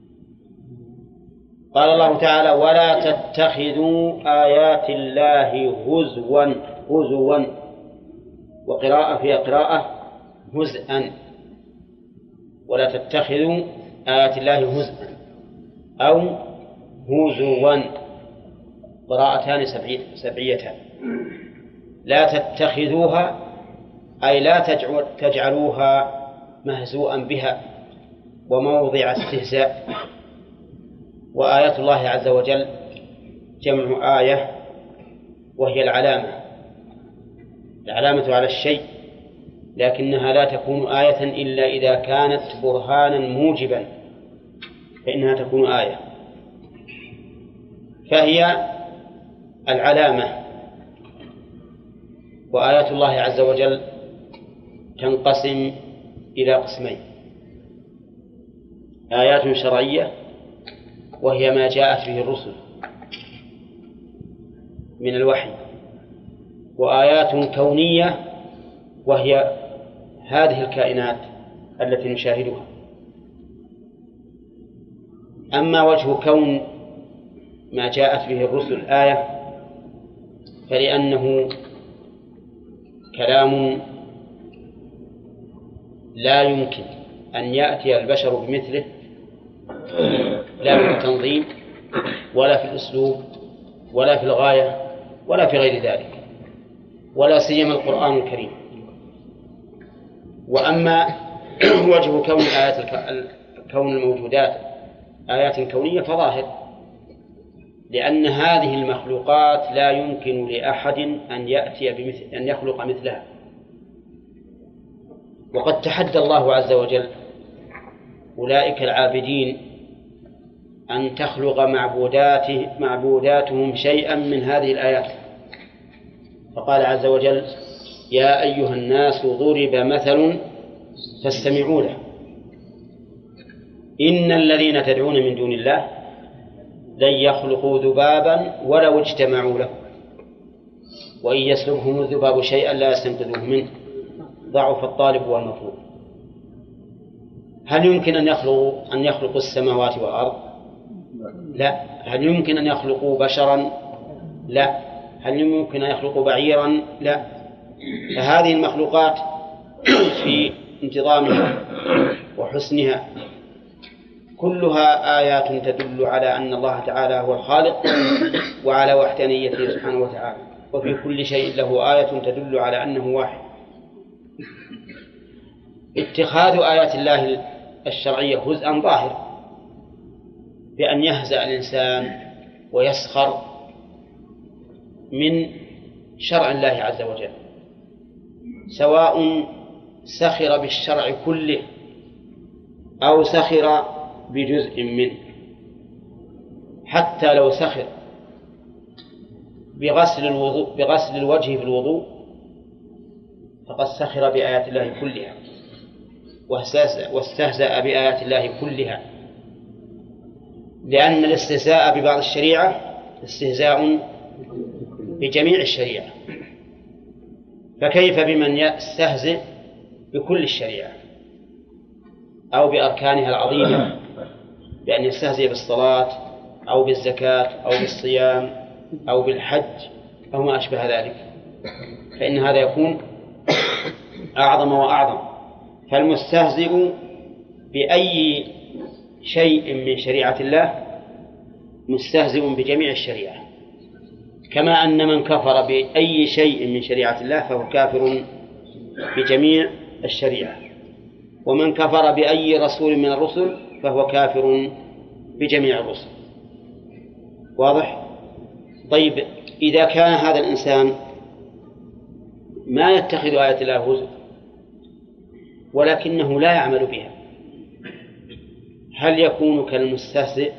E: قال الله تعالى ولا تتخذوا آيات الله هزوا، وقراءة فيها قراءة هزءا، ولا تتخذوا آيات الله هزءا أو هزوا، قراءتان سبعيتان. لا تتخذوها أي لا تجعلوها مهزوءا بها وموضع استهزاء. وآيات الله عز وجل جمع آية، وهي العلامة على الشيء، لكنها لا تكون آية إلا إذا كانت برهانا موجبا فإنها تكون آية، فهي العلامة. وآيات الله عز وجل تنقسم إلى قسمين: آيات شرعية وهي ما جاءت به الرسل من الوحي، وآيات كونية وهي هذه الكائنات التي نشاهدها. أما وجه كون ما جاءت به الرسل آية فلأنه كلام لا يمكن أن يأتي البشر بمثله، لا في التنظيم ولا في الأسلوب ولا في الغاية ولا في غير ذلك. ولا سيما القرآن الكريم. وأما وجه كون كون الموجودات آيات كونية فظاهر، لأن هذه المخلوقات لا يمكن لأحد أن يخلق مثلها. وقد تحدى الله عز وجل أولئك العابدين أن تخلق معبوداتهم شيئا من هذه الآيات، فقال عز وجل: يا أيها الناس ضرب مثل فاستمعوا له إن الذين تدعون من دون الله لن يخلقوا ذبابا ولو اجتمعوا له وإن يسلبهم الذباب شيئا لا يستنقذوه منه ضعف الطالب والمطلوب. هل يمكن أن يخلقوا السماوات والأرض؟ لا. هل يمكن أن يخلقوا بشرا؟ لا. هل يمكن أن يخلقوا بعيرا؟ لا. فهذه المخلوقات في انتظامها وحسنها كلها آيات تدل على أن الله تعالى هو الخالق وعلى وحدانيته سبحانه وتعالى، وفي كل شيء له آية تدل على أنه واحد. اتخاذ آيات الله الشرعية هزءا ظاهر بأن يهزأ الإنسان ويسخر من شرع الله عز وجل، سواء سخر بالشرع كله أو سخر بجزء منه. حتى لو سخر بغسل الوجه في الوضوء فقد سخر بآيات الله كلها واستهزأ بآيات الله كلها، لأن الاستهزاء ببعض الشريعة استهزاء بجميع الشريعة، فكيف بمن يستهزئ بكل الشريعة أو بأركانها العظيمة، بأن يستهزئ بالصلاة أو بالزكاة أو بالصيام أو بالحج أو ما أشبه ذلك، فإن هذا يكون أعظم وأعظم. فالمستهزئ بأي شيء من شريعة الله مستهزئ بجميع الشريعة، كما أن من كفر بأي شيء من شريعة الله فهو كافر بجميع الشريعة، ومن كفر بأي رسول من الرسل فهو كافر بجميع الرسل. واضح؟ طيب، إذا كان هذا الإنسان ما يتخذ آيات الله هزء ولكنه لا يعمل بها، هل يكون كالمستهزئ؟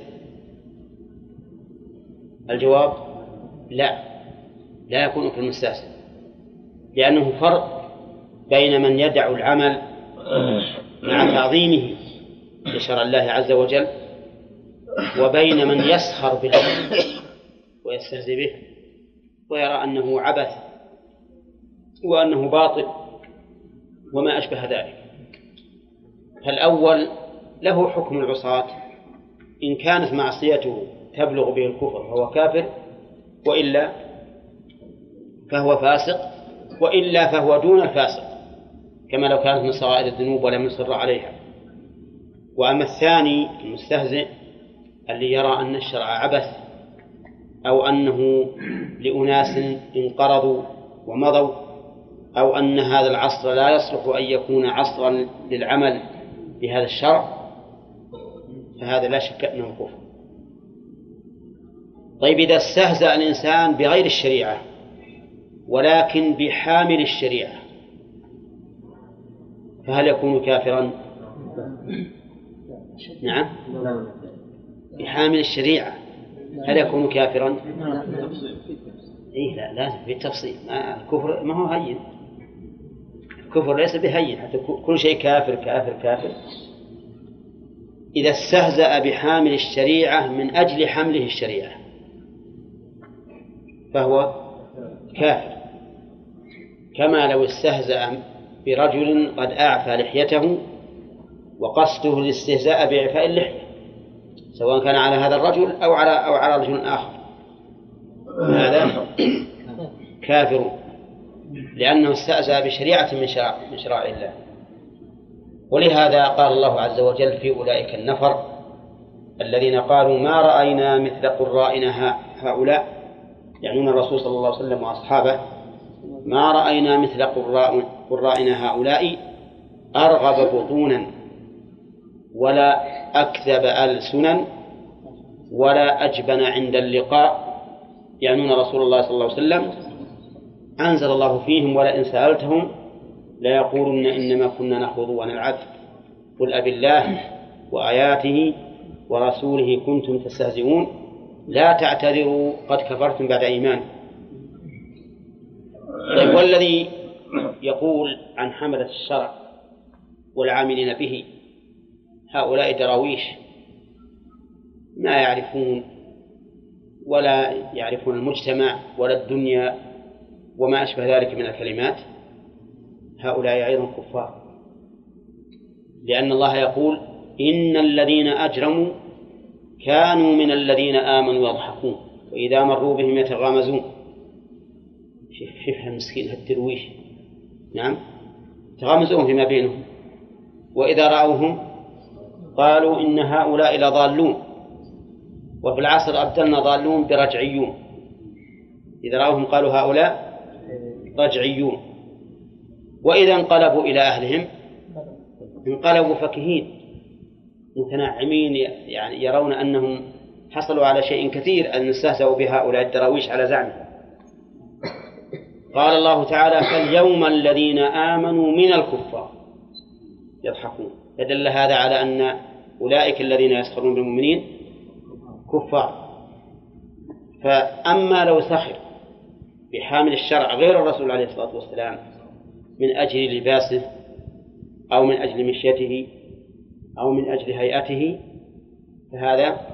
E: الجواب: لا يكون كالمستهزئ، لأنه فرق بين من يدع العمل مع تعظيمه لشرع الله عز وجل وبين من يسخر به ويستهزئ به ويرى أنه عبث وأنه باطل وما أشبه ذلك. فالأول له حكم العصاة، إن كانت معصيته تبلغ به الكفر فهو كافر، وإلا فهو فاسق، وإلا فهو دون الفاسق كما لو كانت من صغائر الذنوب ولم يصر عليها. وأما الثاني المستهزئ اللي يرى أن الشرع عبث أو أنه لأناس انقرضوا ومضوا أو أن هذا العصر لا يصلح أن يكون عصرا للعمل بهذا الشرع، فهذا لا شك أنه كفر. طيب، إذا استهزأ الإنسان بغير الشريعة ولكن بحامل الشريعة فهل يكون كافرا؟ نعم، بحامل الشريعة هل يكون كافرا؟ إيه، لا، لازم في التفصيل. الكفر ما هو هين، الكفر ليس بهين، حتى كل شيء كافر كافر كافر. إذا استهزأ بحامل الشريعة من أجل حمله الشريعة فهو كافر، كما لو استهزأ برجل قد أعفى لحيته وقصده الاستهزاء بإعفاء اللحية، سواء كان على هذا الرجل أو على رجل آخر، هذا كافر لأنه استهزأ بشريعة من شرائع الله. ولهذا قال الله عز وجل في أولئك النفر الذين قالوا ما رأينا مثل قرائنا هؤلاء، يعنون الرسول صلى الله عليه وسلم وأصحابه، ما رأينا مثل قرائنا هؤلاء أرغب بطونا ولا أكذب ألسنا ولا أجبن عند اللقاء، يعنون رسول الله صلى الله عليه وسلم. أنزل الله فيهم ولئن سألتهم ليقولن إنما كنا نخوض ونلعب قل أبالله وآياته ورسوله كنتم تستهزئون لا تعتذروا قد كفرتم بعد إيمان. طيب، والذي يقول عن حملة الشرع والعاملين به هؤلاء دراويش ما يعرفون ولا يعرفون المجتمع ولا الدنيا وما أشبه ذلك من الكلمات، هؤلاء أيضا كفار، لأن الله يقول إن الذين أجرموا كانوا من الذين آمنوا يضحكون وإذا مروا بهم يتغامزون. شوف المسكين هالدرويش، نعم، تغامزون فيما بينهم، وإذا رأوهم قالوا إن هؤلاء لضالون، وفي العصر أبدلنا ضالون برجعيون، إذا رأوهم قالوا هؤلاء رجعيون، وإذا انقلبوا إلى أهلهم انقلبوا فكهين متنعمين، يعني يرون أنهم حصلوا على شيء كثير أن استهزأوا بهؤلاء الدراويش على زعمه. قال الله تعالى فاليوم الذين آمنوا من الكفار يضحكون، فدل هذا على أن أولئك الذين يسخرون بالمؤمنين كفار. فأما لو سخر بحامل الشرع غير الرسول عليه الصلاة والسلام من أجل لباسه أو من أجل مشيته أو من أجل هيئته فهذا